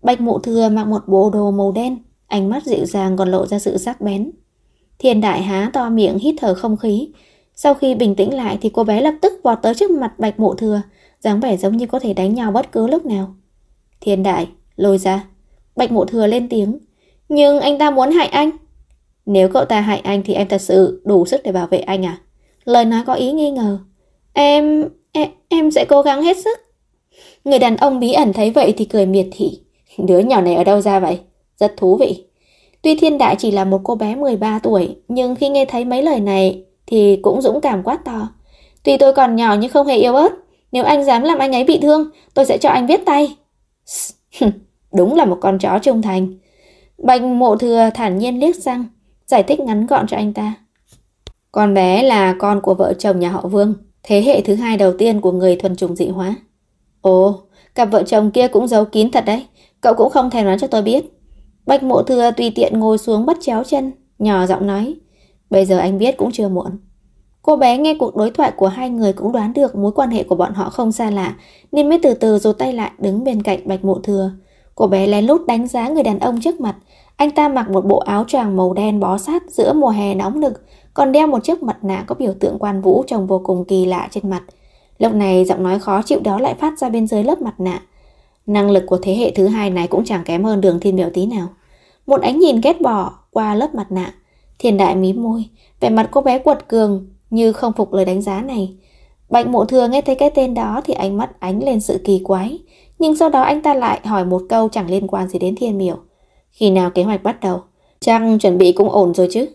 Bạch Mộ Thừa mặc một bộ đồ màu đen, ánh mắt dịu dàng còn lộ ra sự sắc bén. Thiên Đại há to miệng hít thở không khí. Sau khi bình tĩnh lại thì cô bé lập tức vọt tới trước mặt Bạch Mộ Thừa, dáng vẻ giống như có thể đánh nhau bất cứ lúc nào. Thiên Đại, lôi ra. Bạch Mộ Thừa lên tiếng. Nhưng anh ta muốn hại anh. Nếu cậu ta hại anh thì em thật sự đủ sức để bảo vệ anh à? Lời nói có ý nghi ngờ. Em sẽ cố gắng hết sức. Người đàn ông bí ẩn thấy vậy thì cười miệt thị. Đứa nhỏ này ở đâu ra vậy? Rất thú vị. Tuy Thiên Đại chỉ là một cô bé 13 tuổi, nhưng khi nghe thấy mấy lời này thì cũng dũng cảm quát to. Tuy tôi còn nhỏ nhưng không hề yếu ớt. Nếu anh dám làm anh ấy bị thương, tôi sẽ cho anh viết tay. Đúng là một con chó trung thành. Bạch Mộ Thừa thản nhiên liếc sang, giải thích ngắn gọn cho anh ta. Con bé là con của vợ chồng nhà họ Vương, thế hệ thứ hai đầu tiên của người thuần chủng dị hóa. Ồ, cặp vợ chồng kia cũng giấu kín thật đấy. Cậu cũng không thèm nói cho tôi biết. Bạch Mộ Thừa tùy tiện ngồi xuống bắt chéo chân, nhỏ giọng nói. Bây giờ anh biết cũng chưa muộn. Cô bé nghe cuộc đối thoại của hai người cũng đoán được mối quan hệ của bọn họ không xa lạ, nên mới từ từ rụt tay lại đứng bên cạnh Bạch Mộ Thừa. Cô bé lén lút đánh giá người đàn ông trước mặt. Anh ta mặc một bộ áo choàng màu đen bó sát giữa mùa hè nóng nực, còn đeo một chiếc mặt nạ có biểu tượng quan vũ trông vô cùng kỳ lạ trên mặt. Lúc này giọng nói khó chịu đó lại phát ra bên dưới lớp mặt nạ. Năng lực của thế hệ thứ hai này cũng chẳng kém hơn Đường Thiên Miểu tí nào. Một ánh nhìn ghét bỏ qua lớp mặt nạ. Thiên Đại mím môi, vẻ mặt cô bé quật cường như không phục lời đánh giá này. Bạch Mộ Thừa nghe thấy cái tên đó thì ánh mắt ánh lên sự kỳ quái, nhưng sau đó anh ta lại hỏi một câu chẳng liên quan gì đến Thiên Miểu. Khi nào kế hoạch bắt đầu? Chắc chuẩn bị cũng ổn rồi chứ.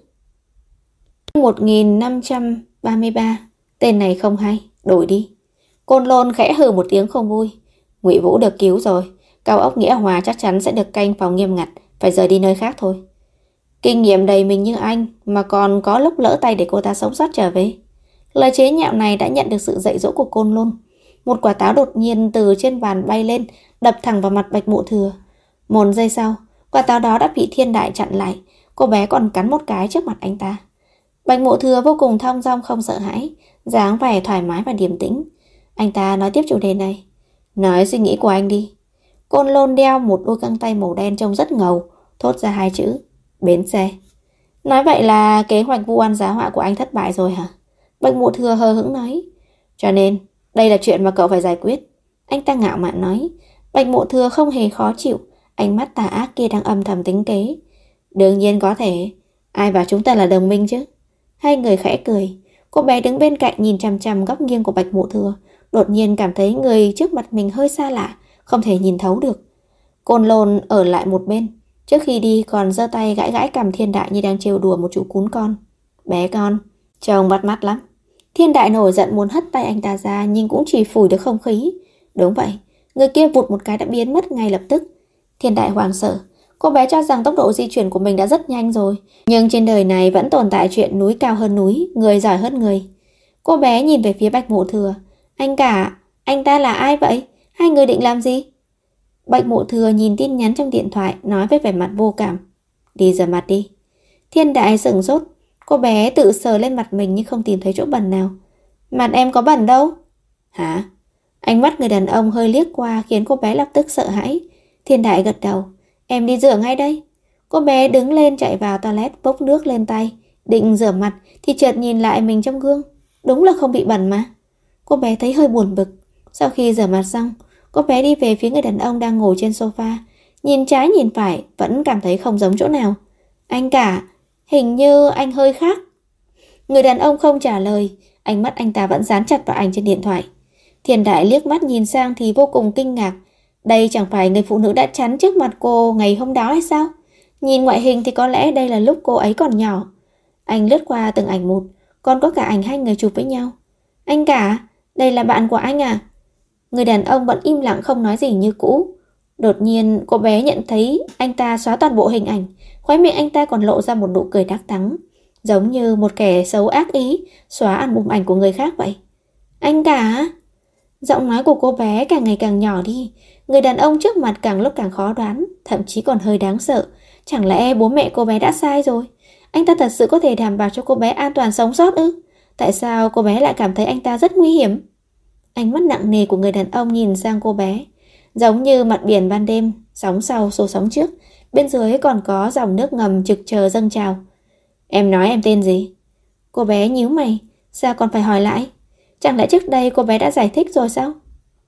1533. Tên này không hay, đổi đi. Côn Lôn khẽ hừ một tiếng không vui. Ngụy Vũ được cứu rồi, cao ốc Nghĩa Hòa chắc chắn sẽ được canh phòng nghiêm ngặt, phải rời đi nơi khác thôi. Kinh nghiệm đầy mình như anh mà còn có lúc lỡ tay để cô ta sống sót trở về. Lời chế nhạo này đã nhận được sự dạy dỗ của Côn Lôn. Một quả táo đột nhiên từ trên bàn bay lên, đập thẳng vào mặt Bạch Mộ Thừa. Một giây sau, quả táo đó đã bị Thiên Đại chặn lại. Cô bé còn cắn một cái trước mặt anh ta. Bạch Mộ Thừa vô cùng thong dong không sợ hãi, dáng vẻ thoải mái và điềm tĩnh. Anh ta nói tiếp chủ đề này. Nói suy nghĩ của anh đi. Côn Lôn đeo một đôi găng tay màu đen trông rất ngầu, thốt ra hai chữ. Bến xe. Nói vậy là kế hoạch vu oan giá họa của anh thất bại rồi hả? Bạch Mộ Thừa hờ hững nói. Cho nên, đây là chuyện mà cậu phải giải quyết. Anh ta ngạo mạn nói. Bạch Mộ Thừa không hề khó chịu, ánh mắt tà ác kia đang âm thầm tính kế. Đương nhiên có thể. Ai bảo chúng ta là đồng minh chứ? Hai người khẽ cười. Cô bé đứng bên cạnh nhìn chằm chằm góc nghiêng của Bạch Mộ Thừa, đột nhiên cảm thấy người trước mặt mình hơi xa lạ, không thể nhìn thấu được. Côn Lôn ở lại một bên, trước khi đi còn giơ tay gãi gãi cằm Thiên Đại như đang trêu đùa một chú cún con. Bé con, trông bắt mắt lắm. Thiên Đại nổi giận muốn hất tay anh ta ra nhưng cũng chỉ phủi được không khí. Đúng vậy, người kia vụt một cái đã biến mất ngay lập tức. Thiên Đại hoảng sợ. Cô bé cho rằng tốc độ di chuyển của mình đã rất nhanh rồi, nhưng trên đời này vẫn tồn tại chuyện núi cao hơn núi, người giỏi hơn người. Cô bé nhìn về phía Bạch Mộ Thừa. Anh cả, anh ta là ai vậy? Hai người định làm gì? Bạch Mộ Thừa nhìn tin nhắn trong điện thoại, nói với vẻ mặt vô cảm. Đi rửa mặt đi. Thiên Đại sửng sốt. Cô bé tự sờ lên mặt mình nhưng không tìm thấy chỗ bẩn nào. Mặt em có bẩn đâu? Hả? Ánh mắt người đàn ông hơi liếc qua khiến cô bé lập tức sợ hãi. Thiên Đại gật đầu. Em đi rửa ngay đây. Cô bé đứng lên chạy vào toilet bốc nước lên tay, định rửa mặt thì chợt nhìn lại mình trong gương. Đúng là không bị bẩn mà. Cô bé thấy hơi buồn bực. Sau khi rửa mặt xong, cô bé đi về phía người đàn ông đang ngồi trên sofa. Nhìn trái nhìn phải vẫn cảm thấy không giống chỗ nào. Anh cả, hình như anh hơi khác. Người đàn ông không trả lời. Ánh mắt anh ta vẫn dán chặt vào ảnh trên điện thoại. Thiên Đại liếc mắt nhìn sang thì vô cùng kinh ngạc. Đây chẳng phải người phụ nữ đã chắn trước mặt cô ngày hôm đó hay sao? Nhìn ngoại hình thì có lẽ đây là lúc cô ấy còn nhỏ. Anh lướt qua từng ảnh một, còn có cả ảnh hai người chụp với nhau. Anh cả, đây là bạn của anh à? Người đàn ông vẫn im lặng không nói gì như cũ. Đột nhiên cô bé nhận thấy anh ta xóa toàn bộ hình ảnh. Khóe miệng anh ta còn lộ ra một nụ cười đắc thắng, giống như một kẻ xấu ác ý xóa album ảnh của người khác vậy. Anh cả. Giọng nói của cô bé càng ngày càng nhỏ đi. Người đàn ông trước mặt càng lúc càng khó đoán, thậm chí còn hơi đáng sợ. Chẳng lẽ bố mẹ cô bé đã sai rồi? Anh ta thật sự có thể đảm bảo cho cô bé an toàn sống sót ư? Tại sao cô bé lại cảm thấy anh ta rất nguy hiểm? Ánh mắt nặng nề của người đàn ông nhìn sang cô bé, giống như mặt biển ban đêm Sóng sau xô sóng trước, bên dưới còn có dòng nước ngầm trực chờ dâng trào. Em nói em tên gì? Cô bé nhíu mày, sao còn phải hỏi lại? Chẳng lẽ trước đây cô bé đã giải thích rồi sao?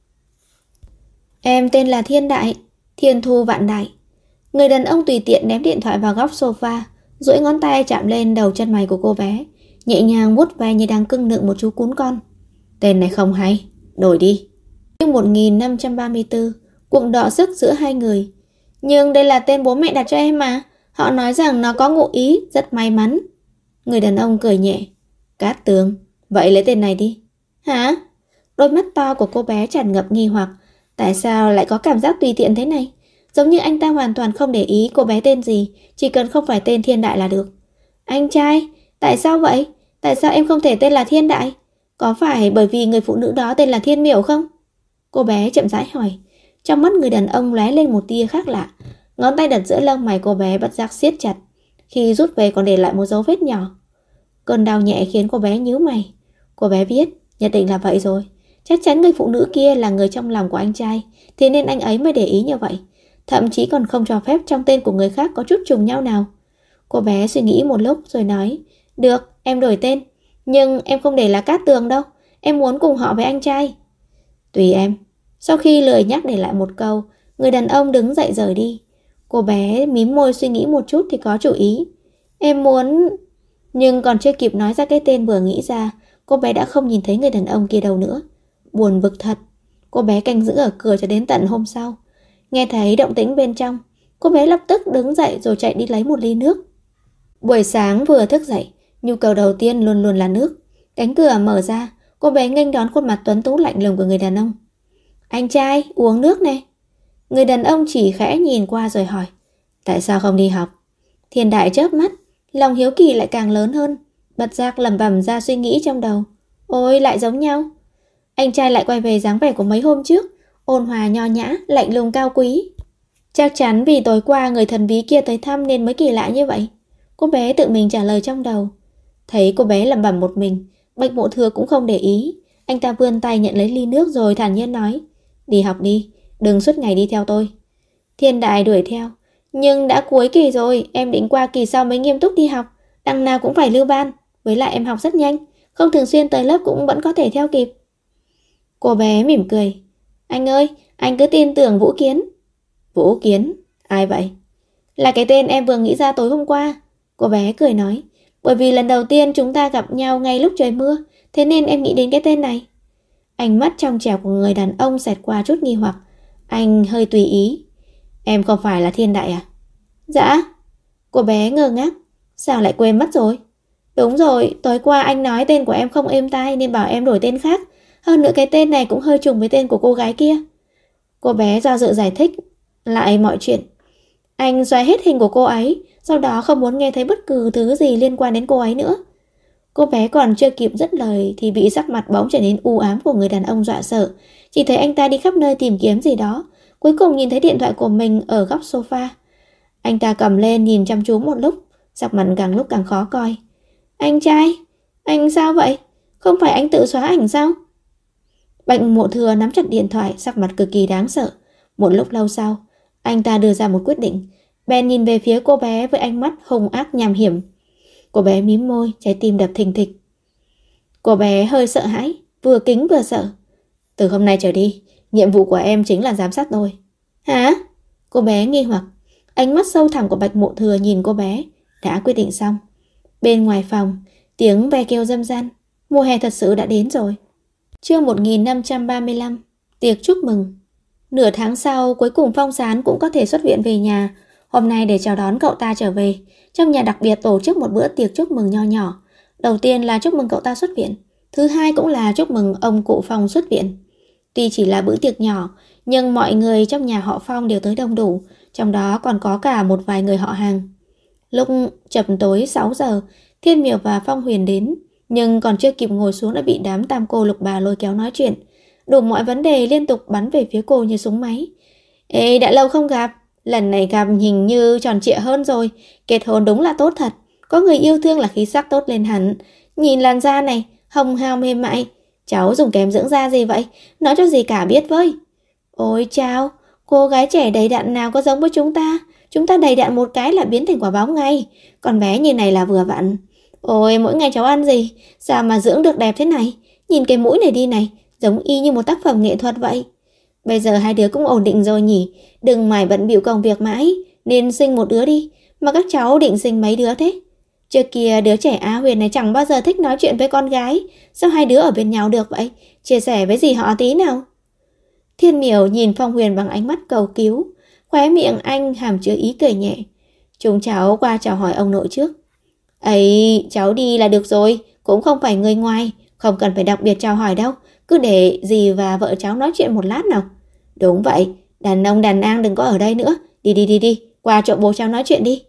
Em tên là Thiên Đại, Thiên Thu Vạn Đại. Người đàn ông tùy tiện ném điện thoại vào góc sofa, duỗi ngón tay chạm lên đầu chân mày của cô bé, nhẹ nhàng vuốt ve như đang cưng nựng một chú cún con. Tên này không hay, đổi đi. Chương 1534, cuộc đọ sức giữa hai người. Nhưng đây là tên bố mẹ đặt cho em mà. Họ nói rằng nó có ngụ ý, rất may mắn. Người đàn ông cười nhẹ. Cát Tường, vậy lấy tên này đi. Hả? Đôi mắt to của cô bé tràn ngập nghi hoặc. Tại sao lại có cảm giác tùy tiện thế này? Giống như anh ta hoàn toàn không để ý cô bé tên gì, chỉ cần không phải tên Thiên Đại là được. Anh trai, tại sao vậy? Tại sao em không thể tên là Thiên Đại? Có phải bởi vì người phụ nữ đó tên là Thiên Miểu không? Cô bé chậm rãi hỏi. Trong mắt người đàn ông lóe lên một tia khác lạ. Ngón tay đặt giữa lông mày cô bé bất giác siết chặt. Khi rút về còn để lại một dấu vết nhỏ. Cơn đau nhẹ khiến cô bé nhíu mày. Cô bé biết, nhất định là vậy rồi. Chắc chắn người phụ nữ kia là người trong lòng của anh trai, thế nên anh ấy mới để ý như vậy. Thậm chí còn không cho phép trong tên của người khác có chút trùng nhau nào. Cô bé suy nghĩ một lúc rồi nói. Được, em đổi tên. Nhưng em không để là Cát Tường đâu. Em muốn cùng họ với anh trai. Tùy em. Sau khi lười nhắc để lại một câu, người đàn ông đứng dậy rời đi. Cô bé mím môi suy nghĩ một chút thì có chủ ý. Em muốn... Nhưng còn chưa kịp nói ra cái tên vừa nghĩ ra, cô bé đã không nhìn thấy người đàn ông kia đâu nữa. Buồn bực thật. Cô bé canh giữ ở cửa cho đến tận hôm sau. Nghe thấy động tĩnh bên trong, cô bé lập tức đứng dậy rồi chạy đi lấy một ly nước. Buổi sáng vừa thức dậy, nhu cầu đầu tiên luôn luôn là nước. Cánh cửa mở ra, cô bé nghênh đón khuôn mặt tuấn tú lạnh lùng của người đàn ông. Anh trai, uống nước này. Người đàn ông chỉ khẽ nhìn qua rồi hỏi. Tại sao không đi học? Thiên Đại chớp mắt, lòng hiếu kỳ lại càng lớn hơn. Bật giác lẩm bẩm ra suy nghĩ trong đầu. Ôi, lại giống nhau. Anh trai lại quay về dáng vẻ của mấy hôm trước, ôn hòa nho nhã, lạnh lùng cao quý. Chắc chắn vì tối qua người thần bí kia tới thăm nên mới kỳ lạ như vậy. Cô bé tự mình trả lời trong đầu. Thấy cô bé lẩm bẩm một mình, Bạch Mộ Thừa cũng không để ý. Anh ta vươn tay nhận lấy ly nước rồi thản nhiên nói. Đi học đi, đừng suốt ngày đi theo tôi. Thiên Đại đuổi theo. Nhưng đã cuối kỳ rồi, em định qua kỳ sau mới nghiêm túc đi học. Đằng nào cũng phải lưu ban. Với lại em học rất nhanh, không thường xuyên tới lớp cũng vẫn có thể theo kịp. Cô bé mỉm cười. Anh ơi, anh cứ tin tưởng Vũ Kiến. Vũ Kiến? Ai vậy? Là cái tên em vừa nghĩ ra tối hôm qua. Cô bé cười nói. Bởi vì lần đầu tiên chúng ta gặp nhau ngay lúc trời mưa, thế nên em nghĩ đến cái tên này. Ánh mắt trong trẻo của người đàn ông xẹt qua chút nghi hoặc. Anh hơi tùy ý. Em không phải là Thiên Đại à? Dạ. Cô bé ngơ ngác. Sao lại quên mất rồi? Đúng rồi, tối qua anh nói tên của em không êm tai nên bảo em đổi tên khác. Hơn nữa cái tên này cũng hơi trùng với tên của cô gái kia. Cô bé do dự giải thích lại mọi chuyện. Anh xóa hết hình của cô ấy, sau đó không muốn nghe thấy bất cứ thứ gì liên quan đến cô ấy nữa. Cô bé còn chưa kịp dứt lời thì bị sắc mặt bỗng trở nên u ám của người đàn ông dọa sợ. Chỉ thấy anh ta đi khắp nơi tìm kiếm gì đó, cuối cùng nhìn thấy điện thoại của mình ở góc sofa. Anh ta cầm lên nhìn chăm chú một lúc, sắc mặt càng lúc càng khó coi. Anh trai, anh sao vậy? Không phải anh tự xóa ảnh sao? Bạch Mộ Thừa nắm chặt điện thoại, sắc mặt cực kỳ đáng sợ. Một lúc lâu sau, anh ta đưa ra một quyết định, bèn nhìn về phía cô bé với ánh mắt hung ác nham hiểm. Cô bé mím môi, trái tim đập thình thịch. Cô bé hơi sợ hãi, vừa kính vừa sợ. Từ hôm nay trở đi, nhiệm vụ của em chính là giám sát tôi. Hả? Cô bé nghi hoặc. Ánh mắt sâu thẳm của Bạch Mộ Thừa nhìn cô bé. Đã quyết định xong. Bên ngoài phòng, tiếng ve kêu râm ran. Mùa hè thật sự đã đến rồi. Chương 1535, tiệc chúc mừng. Nửa tháng sau, cuối cùng Phong Sán cũng có thể xuất viện về nhà. Hôm nay để chào đón cậu ta trở về, trong nhà đặc biệt tổ chức một bữa tiệc chúc mừng nho nhỏ. Đầu tiên là chúc mừng cậu ta xuất viện, thứ hai cũng là chúc mừng ông cụ Phong xuất viện. Tuy chỉ là bữa tiệc nhỏ, nhưng mọi người trong nhà họ Phong đều tới đông đủ, trong đó còn có cả một vài người họ hàng. Lúc chập tối 6 giờ, Thiên Miểu và Phong Huyền đến, nhưng còn chưa kịp ngồi xuống đã bị đám tam cô lục bà lôi kéo nói chuyện. Đủ mọi vấn đề liên tục bắn về phía cô như súng máy. Ê, đã lâu không gặp, lần này gặp hình như tròn trịa hơn rồi, kết hôn đúng là tốt thật. Có người yêu thương là khí sắc tốt lên hẳn. Nhìn làn da này, hồng hào mềm mại. Cháu dùng kem dưỡng da gì vậy? Nói cho dì cả biết với. Ôi chao, Cô gái trẻ đầy đặn nào có giống với chúng ta. Chúng ta đầy đặn một cái là biến thành quả bóng ngay. Còn bé như này là vừa vặn. Ôi, mỗi ngày cháu ăn gì? Sao mà dưỡng được đẹp thế này? Nhìn cái mũi này đi này, giống y như một tác phẩm nghệ thuật vậy. Bây giờ hai đứa cũng ổn định rồi nhỉ? Đừng mải bận bịu công việc mãi, nên sinh một đứa đi. Mà các cháu định sinh mấy đứa thế? Trước kia đứa trẻ Á Huyền này chẳng bao giờ thích nói chuyện với con gái. Sao hai đứa ở bên nhau được vậy? Chia sẻ với dì họ tí nào. Thiên Miểu nhìn Phong Huyền bằng ánh mắt cầu cứu. Khóe miệng anh hàm chứa ý cười nhẹ. Chúng cháu qua chào hỏi ông nội trước. Ấy, cháu đi là được rồi, cũng không phải người ngoài, không cần phải đặc biệt chào hỏi đâu. Cứ để dì và vợ cháu nói chuyện một lát nào. Đúng vậy, đàn ông đàn an đừng có ở đây nữa. Đi, qua chỗ bố cháu nói chuyện đi.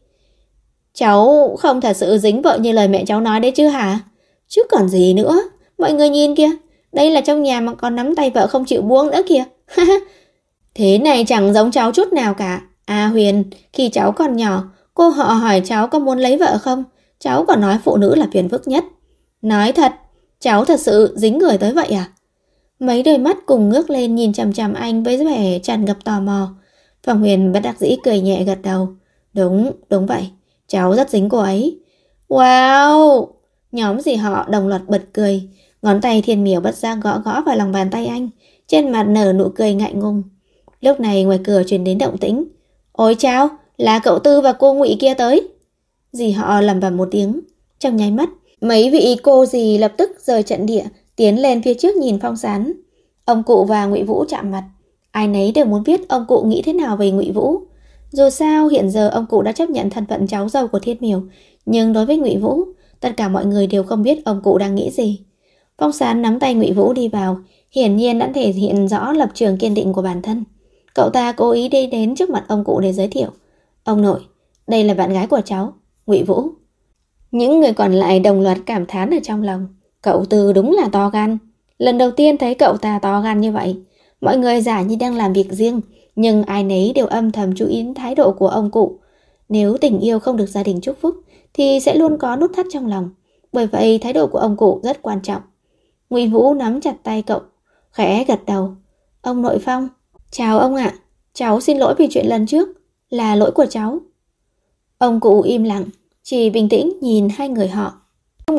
Cháu không thật sự dính vợ như lời mẹ cháu nói đấy chứ hả? Chứ còn gì nữa, mọi người nhìn kìa. Đây là trong nhà mà còn nắm tay vợ không chịu buông nữa kìa. Thế này chẳng giống cháu chút nào cả. À Huyền, khi cháu còn nhỏ, cô họ hỏi cháu có muốn lấy vợ không? Cháu còn nói phụ nữ là phiền phức nhất. Nói thật, cháu thật sự dính người tới vậy à? Mấy đôi mắt cùng ngước lên nhìn chằm chằm anh với vẻ tràn ngập tò mò. Phong Huyền bất đắc dĩ cười nhẹ gật đầu. Đúng vậy, cháu rất dính cô ấy. Wow! Nhóm dì họ đồng loạt bật cười. Ngón tay Thiên Miểu bất giác gõ gõ vào lòng bàn tay anh. Trên mặt nở nụ cười ngại ngùng. Lúc này ngoài cửa truyền đến động tĩnh. Ôi chao, là cậu Tư và cô Ngụy kia tới. Dì họ lẩm bẩm một tiếng. Trong nháy mắt, mấy vị cô dì lập tức rời trận địa, tiến lên phía trước nhìn Phong Sán. Ông cụ và Ngụy Vũ chạm mặt. Ai nấy đều muốn biết ông cụ nghĩ thế nào về Ngụy Vũ. Dù sao hiện giờ ông cụ đã chấp nhận thân phận cháu dâu của Thiên Miểu, nhưng đối với Ngụy Vũ, tất cả mọi người đều không biết ông cụ đang nghĩ gì. Phong Sán nắm tay Ngụy Vũ đi vào, hiển nhiên đã thể hiện rõ lập trường kiên định của bản thân. Cậu ta cố ý đi đến trước mặt ông cụ để giới thiệu. Ông nội, đây là bạn gái của cháu, Ngụy Vũ. Những người còn lại đồng loạt cảm thán ở trong lòng. Cậu Tư đúng là to gan. Lần đầu tiên thấy cậu ta to gan như vậy. Mọi người giả như đang làm việc riêng, nhưng ai nấy đều âm thầm chú ý đến thái độ của ông cụ. Nếu tình yêu không được gia đình chúc phúc, thì sẽ luôn có nút thắt trong lòng. Bởi vậy thái độ của ông cụ rất quan trọng. Ngụy Vũ nắm chặt tay cậu, khẽ gật đầu. Ông nội Phong. Chào ông ạ, cháu xin lỗi vì chuyện lần trước, là lỗi của cháu. Ông cụ im lặng, chỉ bình tĩnh nhìn hai người họ. Năm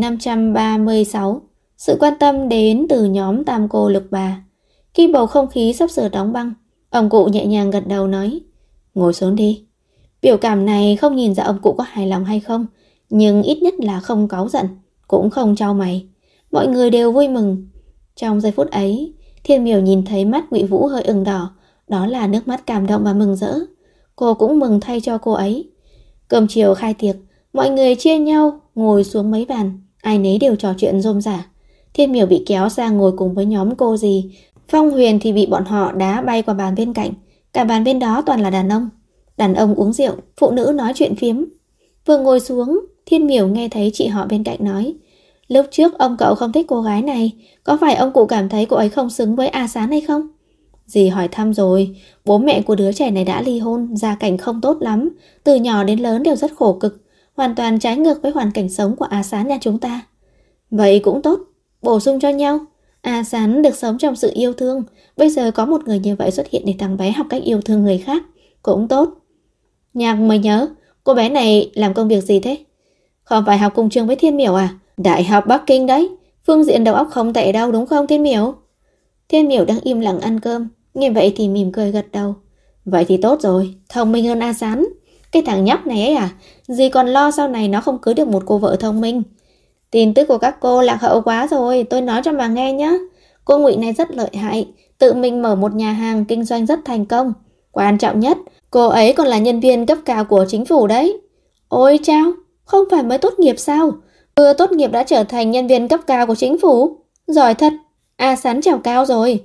1536, sự quan tâm đến từ nhóm Tam Cô Lục Bà. Khi bầu không khí sắp sửa đóng băng, ông cụ nhẹ nhàng gật đầu nói, ngồi xuống đi. Biểu cảm này không nhìn ra ông cụ có hài lòng hay không, nhưng ít nhất là không cáu giận, cũng không chau mày. Mọi người đều vui mừng. Trong giây phút ấy, Thiên Miểu nhìn thấy mắt Ngụy Vũ hơi ửng đỏ, đó là nước mắt cảm động và mừng rỡ. Cô cũng mừng thay cho cô ấy. Cơm chiều khai tiệc, mọi người chia nhau ngồi xuống mấy bàn, ai nấy đều trò chuyện rôm rả. Thiên Miểu bị kéo sang ngồi cùng với nhóm cô dì, Phong Huyền thì bị bọn họ đá bay qua bàn bên cạnh. Cả bàn bên đó toàn là đàn ông. Đàn ông uống rượu, phụ nữ nói chuyện phiếm. Vừa ngồi xuống, Thiên Miểu nghe thấy chị họ bên cạnh nói, lúc trước ông cậu không thích cô gái này, có phải ông cụ cảm thấy cô ấy không xứng với A Sán hay không? Dì hỏi thăm rồi, bố mẹ của đứa trẻ này đã ly hôn, gia cảnh không tốt lắm, từ nhỏ đến lớn đều rất khổ cực, hoàn toàn trái ngược với hoàn cảnh sống của A Sán nhà chúng ta. Vậy cũng tốt, bổ sung cho nhau. A Sán được sống trong sự yêu thương, bây giờ có một người như vậy xuất hiện để thằng bé học cách yêu thương người khác, cũng tốt. Nhạc mới nhớ, cô bé này làm công việc gì thế? Không phải học cùng trường với Thiên Miểu à? Đại học Bắc Kinh đấy, phương diện đầu óc không tệ đâu đúng không Thiên Miểu? Thiên Miểu đang im lặng ăn cơm, nghe vậy thì mỉm cười gật đầu. Vậy thì tốt rồi, thông minh hơn A Sán. Cái thằng nhóc này ấy à, dì còn lo sau này nó không cưới được một cô vợ thông minh. Tin tức của các cô lạc hậu quá rồi, tôi nói cho mà nghe nhé. Cô Ngụy này rất lợi hại, tự mình mở một nhà hàng kinh doanh rất thành công. Quan trọng nhất, cô ấy còn là nhân viên cấp cao của chính phủ đấy. Ôi chao, không phải mới tốt nghiệp sao? Vừa tốt nghiệp đã trở thành nhân viên cấp cao của chính phủ. Giỏi thật, A Sán trèo cao rồi.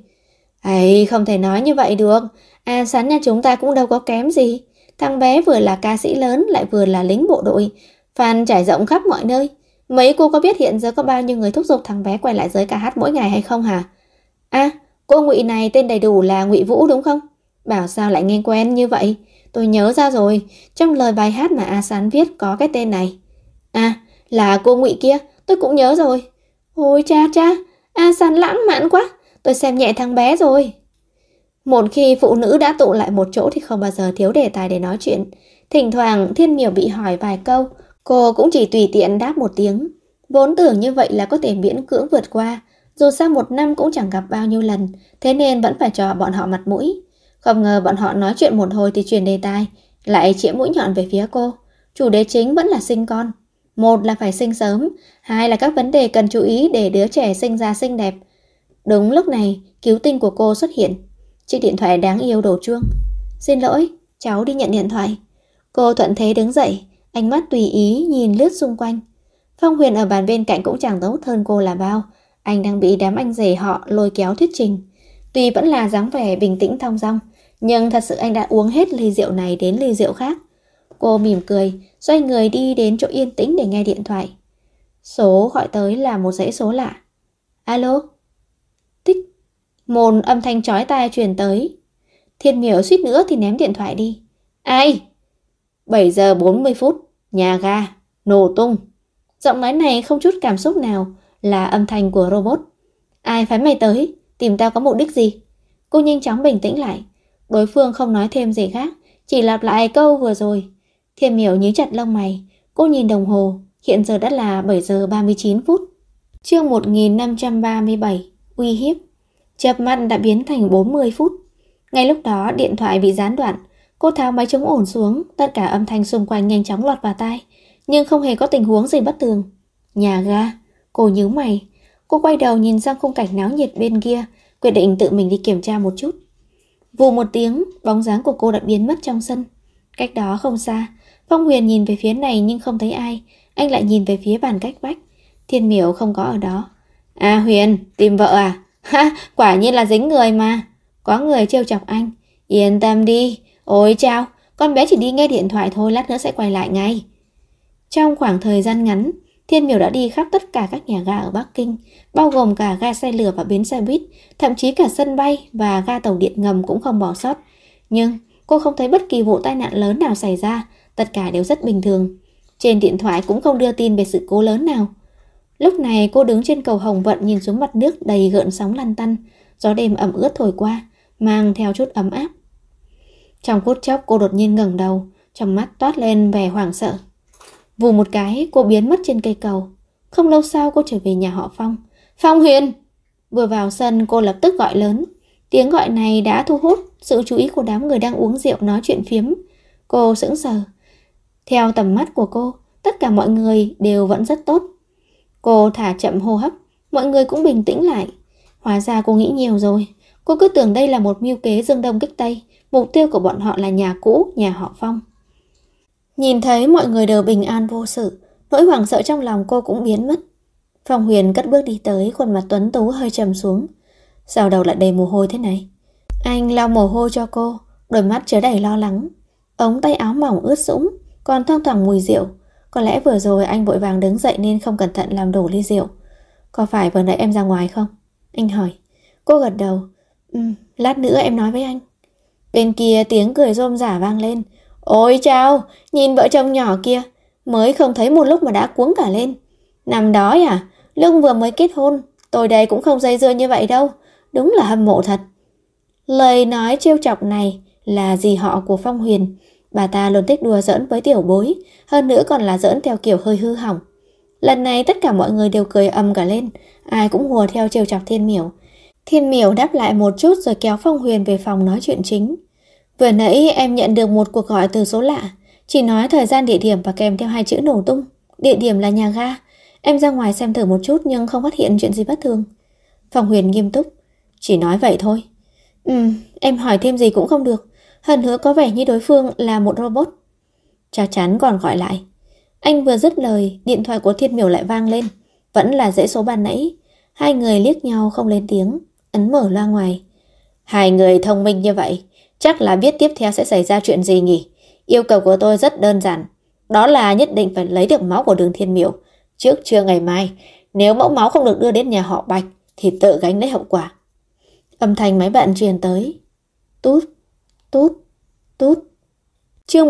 Ấy, không thể nói như vậy được. A Sán nhà chúng ta cũng đâu có kém gì. Thằng bé vừa là ca sĩ lớn lại vừa là lính bộ đội, fan trải rộng khắp mọi nơi. Mấy cô có biết hiện giờ có bao nhiêu người thúc giục thằng bé quay lại giới ca hát mỗi ngày hay không hả? À, cô Ngụy này tên đầy đủ là Ngụy Vũ đúng không? Bảo sao lại nghe quen như vậy? Tôi nhớ ra rồi, trong lời bài hát mà A Sán viết có cái tên này. À, là cô Ngụy kia, tôi cũng nhớ rồi. Ôi cha cha, A Sán lãng mạn quá, tôi xem nhẹ thằng bé rồi. Một khi phụ nữ đã tụ lại một chỗ thì không bao giờ thiếu đề tài để nói chuyện. Thỉnh thoảng Thiên Miểu bị hỏi vài câu, cô cũng chỉ tùy tiện đáp một tiếng. Vốn tưởng như vậy là có thể miễn cưỡng vượt qua, dù sao một năm cũng chẳng gặp bao nhiêu lần, thế nên vẫn phải cho bọn họ mặt mũi. Không ngờ bọn họ nói chuyện một hồi thì chuyển đề tài, lại chĩa mũi nhọn về phía cô. Chủ đề chính vẫn là sinh con. Một là phải sinh sớm, hai là các vấn đề cần chú ý để đứa trẻ sinh ra xinh đẹp. Đúng lúc này, cứu tinh của cô xuất hiện. Chiếc điện thoại đáng yêu đổ chuông. Xin lỗi, cháu đi nhận điện thoại. Cô thuận thế đứng dậy, ánh mắt tùy ý nhìn lướt xung quanh. Phong Huyền ở bàn bên cạnh cũng chẳng tốt hơn cô là bao. Anh đang bị đám anh rể họ lôi kéo thuyết trình. Tuy vẫn là dáng vẻ bình tĩnh thong dong, nhưng thật sự anh đã uống hết ly rượu này đến ly rượu khác. Cô mỉm cười, xoay người đi đến chỗ yên tĩnh để nghe điện thoại. Số gọi tới là một dãy số lạ. Alo? Tích. Một âm thanh chói tai truyền tới. Thiên Miểu suýt nữa thì ném điện thoại đi. Ai? 7 giờ 40 phút, nhà ga, nổ tung. Giọng nói này không chút cảm xúc nào, là âm thanh của robot. Ai phái mày tới? Tìm tao có mục đích gì? Cô nhanh chóng bình tĩnh lại. Đối phương không nói thêm gì khác, chỉ lặp lại câu vừa rồi. Thiên Miểu nhíu chặt lông mày. Cô nhìn đồng hồ, hiện giờ đã là 7 giờ 39 phút. Chương 1537, uy hiếp. Chớp mắt đã biến thành 40 phút. Ngay lúc đó điện thoại bị gián đoạn. Cô tháo máy chống ổn xuống, tất cả âm thanh xung quanh nhanh chóng lọt vào tai, nhưng không hề có tình huống gì bất thường. Nhà ga. Cô nhíu mày. Cô quay đầu nhìn sang khung cảnh náo nhiệt bên kia, quyết định tự mình đi kiểm tra một chút. Vù một tiếng, bóng dáng của cô đã biến mất trong sân. Cách đó không xa, Phong Huyền nhìn về phía này nhưng không thấy ai. Anh lại nhìn về phía bàn cách vách. Thiên Miểu không có ở đó. À Huyền, tìm vợ à? Ha, quả nhiên là dính người mà. Có người trêu chọc anh. Yên tâm đi. Ôi chao, con bé chỉ đi nghe điện thoại thôi, lát nữa sẽ quay lại ngay. Trong khoảng thời gian ngắn, Thiên Miểu đã đi khắp tất cả các nhà ga ở Bắc Kinh, bao gồm cả ga xe lửa và bến xe buýt, thậm chí cả sân bay và ga tàu điện ngầm cũng không bỏ sót. Nhưng cô không thấy bất kỳ vụ tai nạn lớn nào xảy ra, tất cả đều rất bình thường. Trên điện thoại cũng không đưa tin về sự cố lớn nào. Lúc này cô đứng trên cầu Hồng Vận nhìn xuống mặt nước đầy gợn sóng lăn tăn, gió đêm ẩm ướt thổi qua, mang theo chút ấm áp. Trong phút chốc cô đột nhiên ngẩng đầu, trong mắt toát lên vẻ hoảng sợ. Vù một cái, cô biến mất trên cây cầu. Không lâu sau cô trở về nhà họ Phong. Phong Huyền! Vừa vào sân cô lập tức gọi lớn. Tiếng gọi này đã thu hút sự chú ý của đám người đang uống rượu nói chuyện phiếm. Cô sững sờ. Theo tầm mắt của cô, tất cả mọi người đều vẫn rất tốt. Cô thả chậm hô hấp, mọi người cũng bình tĩnh lại. Hóa ra cô nghĩ nhiều rồi. Cô cứ tưởng đây là một mưu kế dương đông kích tây. Mục tiêu của bọn họ là nhà cũ, nhà họ Phong. Nhìn thấy mọi người đều bình an vô sự, nỗi hoảng sợ trong lòng cô cũng biến mất. Phong Huyền cất bước đi tới, khuôn mặt tuấn tú hơi trầm xuống. Sao đầu lại đầy mồ hôi thế này? Anh lau mồ hôi cho cô, đôi mắt chứa đầy lo lắng. Ống tay áo mỏng ướt sũng, còn thoang thoảng mùi rượu. Có lẽ vừa rồi anh vội vàng đứng dậy nên không cẩn thận làm đổ ly rượu. Có phải vừa nãy em ra ngoài không? Anh hỏi. Cô gật đầu. Lát nữa em nói với anh. Bên kia tiếng cười rôm rả vang lên. Ôi chao, nhìn vợ chồng nhỏ kia, mới không thấy một lúc mà đã cuống cả lên. Nằm đói à? Lúc vừa mới kết hôn, tôi đây cũng không dây dưa như vậy đâu. Đúng là hâm mộ thật. Lời nói trêu chọc này là dì họ của Phong Huyền. Bà ta luôn thích đùa giỡn với tiểu bối, hơn nữa còn là giỡn theo kiểu hơi hư hỏng. Lần này tất cả mọi người đều cười ầm cả lên, ai cũng hùa theo trêu chọc Thiên Miểu. Thiên Miểu đáp lại một chút rồi kéo Phong Huyền về phòng nói chuyện chính. Vừa nãy em nhận được một cuộc gọi từ số lạ, chỉ nói thời gian địa điểm và kèm theo 2 chữ nổ tung. Địa điểm là nhà ga. Em ra ngoài xem thử một chút nhưng không phát hiện chuyện gì bất thường. Phong Huyền nghiêm túc. Chỉ nói vậy thôi. Em hỏi thêm gì cũng không được. Hơn nữa có vẻ như đối phương là một robot. Chắc chắn còn gọi lại. Anh vừa dứt lời, điện thoại của Thiên Miểu lại vang lên. Vẫn là dãy số ban nãy. Hai người liếc nhau không lên tiếng, ấn mở loa ngoài. Hai người thông minh như vậy, chắc là biết tiếp theo sẽ xảy ra chuyện gì nhỉ? Yêu cầu của tôi rất đơn giản. Đó là nhất định phải lấy được máu của Đường Thiên Miểu trước trưa ngày mai. Nếu mẫu máu không được đưa đến nhà họ Bạch thì tự gánh lấy hậu quả. Âm thanh máy bạn truyền tới. Tút, tút, tút. Chương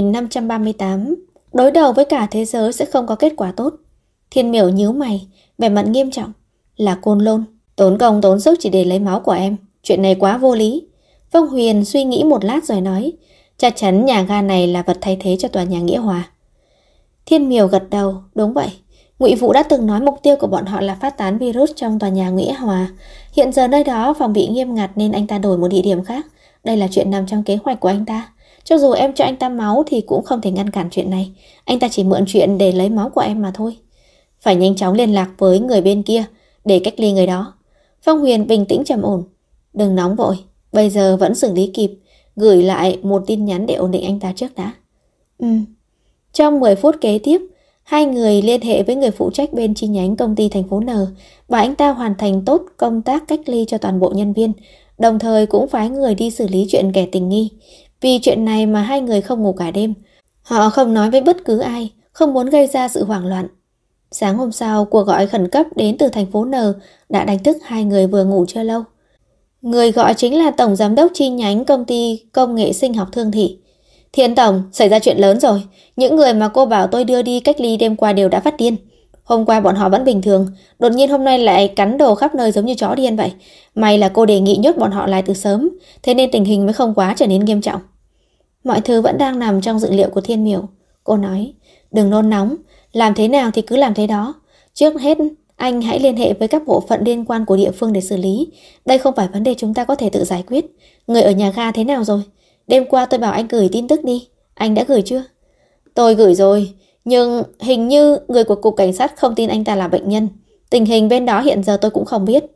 1538. Đối đầu với cả thế giới sẽ không có kết quả tốt. Thiên Miểu nhíu mày, vẻ mặt nghiêm trọng. Là Côn Lôn, tốn công tốn sức chỉ để lấy máu của em. Chuyện này quá vô lý. Phong Huyền suy nghĩ một lát rồi nói, chắc chắn nhà ga này là vật thay thế cho tòa nhà Nghĩa Hòa. Thiên Miểu gật đầu, đúng vậy. Ngụy Vũ đã từng nói mục tiêu của bọn họ là phát tán virus trong tòa nhà Nghĩa Hòa. Hiện giờ nơi đó phòng bị nghiêm ngặt nên anh ta đổi một địa điểm khác. Đây là chuyện nằm trong kế hoạch của anh ta. Cho dù em cho anh ta máu thì cũng không thể ngăn cản chuyện này. Anh ta chỉ mượn chuyện để lấy máu của em mà thôi. Phải nhanh chóng liên lạc với người bên kia để cách ly người đó. Phong Huyền bình tĩnh trầm ổn. Đừng nóng vội, bây giờ vẫn xử lý kịp. Gửi lại một tin nhắn để ổn định anh ta trước đã. Trong 10 phút kế tiếp, hai người liên hệ với người phụ trách bên chi nhánh công ty thành phố N và anh ta hoàn thành tốt công tác cách ly cho toàn bộ nhân viên, đồng thời cũng phái người đi xử lý chuyện kẻ tình nghi. Vì chuyện này mà hai người không ngủ cả đêm. Họ không nói với bất cứ ai, không muốn gây ra sự hoảng loạn. Sáng hôm sau, cuộc gọi khẩn cấp đến từ thành phố N đã đánh thức hai người vừa ngủ chưa lâu. Người gọi chính là Tổng Giám đốc chi nhánh công ty công nghệ sinh học Thương Thị. Thiên Tổng, xảy ra chuyện lớn rồi. Những người mà cô bảo tôi đưa đi cách ly đêm qua đều đã phát điên. Hôm qua bọn họ vẫn bình thường, đột nhiên hôm nay lại cắn đồ khắp nơi giống như chó điên vậy. May là cô đề nghị nhốt bọn họ lại từ sớm, thế nên tình hình mới không quá trở nên nghiêm trọng. Mọi thứ vẫn đang nằm trong dự liệu của Thiên Miểu. Cô nói, đừng nôn nóng, làm thế nào thì cứ làm thế đó. Trước hết, anh hãy liên hệ với các bộ phận liên quan của địa phương để xử lý. Đây không phải vấn đề chúng ta có thể tự giải quyết. Người ở nhà ga thế nào rồi? Đêm qua tôi bảo anh gửi tin tức đi. Anh đã gửi chưa? Tôi gửi rồi, nhưng hình như người của cục cảnh sát không tin anh ta là bệnh nhân. Tình hình bên đó hiện giờ tôi cũng không biết.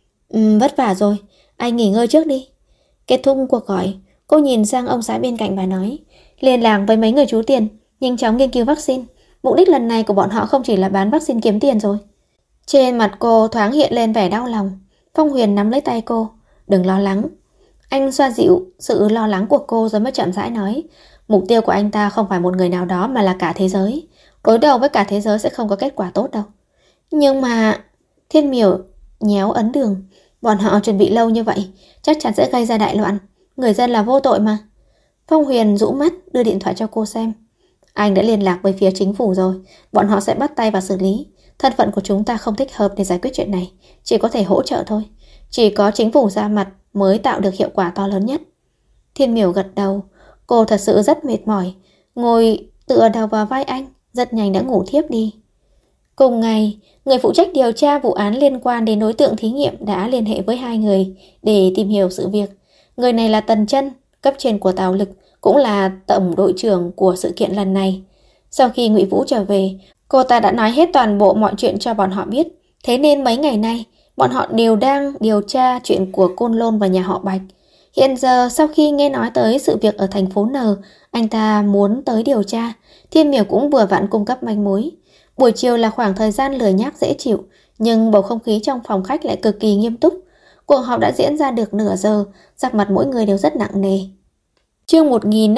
Vất vả rồi, anh nghỉ ngơi trước đi. Kết thúc cuộc gọi, cô nhìn sang ông xã bên cạnh và nói, liên lạc với mấy người trú tiền, nhanh chóng nghiên cứu vaccine. Mục đích lần này của bọn họ không chỉ là bán vaccine kiếm tiền rồi. Trên mặt cô thoáng hiện lên vẻ đau lòng. Phong Huyền nắm lấy tay cô. Đừng lo lắng. Anh xoa dịu sự lo lắng của cô rồi mới chậm rãi nói, mục tiêu của anh ta không phải một người nào đó mà là cả thế giới. Đối đầu với cả thế giới sẽ không có kết quả tốt đâu. Nhưng mà... Thiên Miểu nhéo ấn đường. Bọn họ chuẩn bị lâu như vậy, chắc chắn sẽ gây ra đại loạn. Người dân là vô tội mà. Phong Huyền rũ mắt đưa điện thoại cho cô xem. Anh đã liên lạc với phía chính phủ rồi. Bọn họ sẽ bắt tay vào xử lý. Thân phận của chúng ta không thích hợp để giải quyết chuyện này, chỉ có thể hỗ trợ thôi. Chỉ có chính phủ ra mặt mới tạo được hiệu quả to lớn nhất. Thiên Miểu gật đầu. Cô thật sự rất mệt mỏi, ngồi tựa đầu vào vai anh, rất nhanh đã ngủ thiếp đi. Cùng ngày, người phụ trách điều tra vụ án liên quan đến đối tượng thí nghiệm đã liên hệ với hai người để tìm hiểu sự việc. Người này là Tần Chân, cấp trên của Tào Lực, cũng là tổng đội trưởng của sự kiện lần này. Sau khi Ngụy Vũ trở về, cô ta đã nói hết toàn bộ mọi chuyện cho bọn họ biết. Thế nên mấy ngày nay, bọn họ đều đang điều tra chuyện của Côn Lôn và nhà họ Bạch. Hiện giờ sau khi nghe nói tới sự việc ở thành phố N, anh ta muốn tới điều tra. Thiên Miểu cũng vừa vặn cung cấp manh mối. Buổi chiều là khoảng thời gian lười nhác dễ chịu, nhưng bầu không khí trong phòng khách lại cực kỳ nghiêm túc. Cuộc họp đã diễn ra được nửa giờ, sắc mặt mỗi người đều rất nặng nề. Chương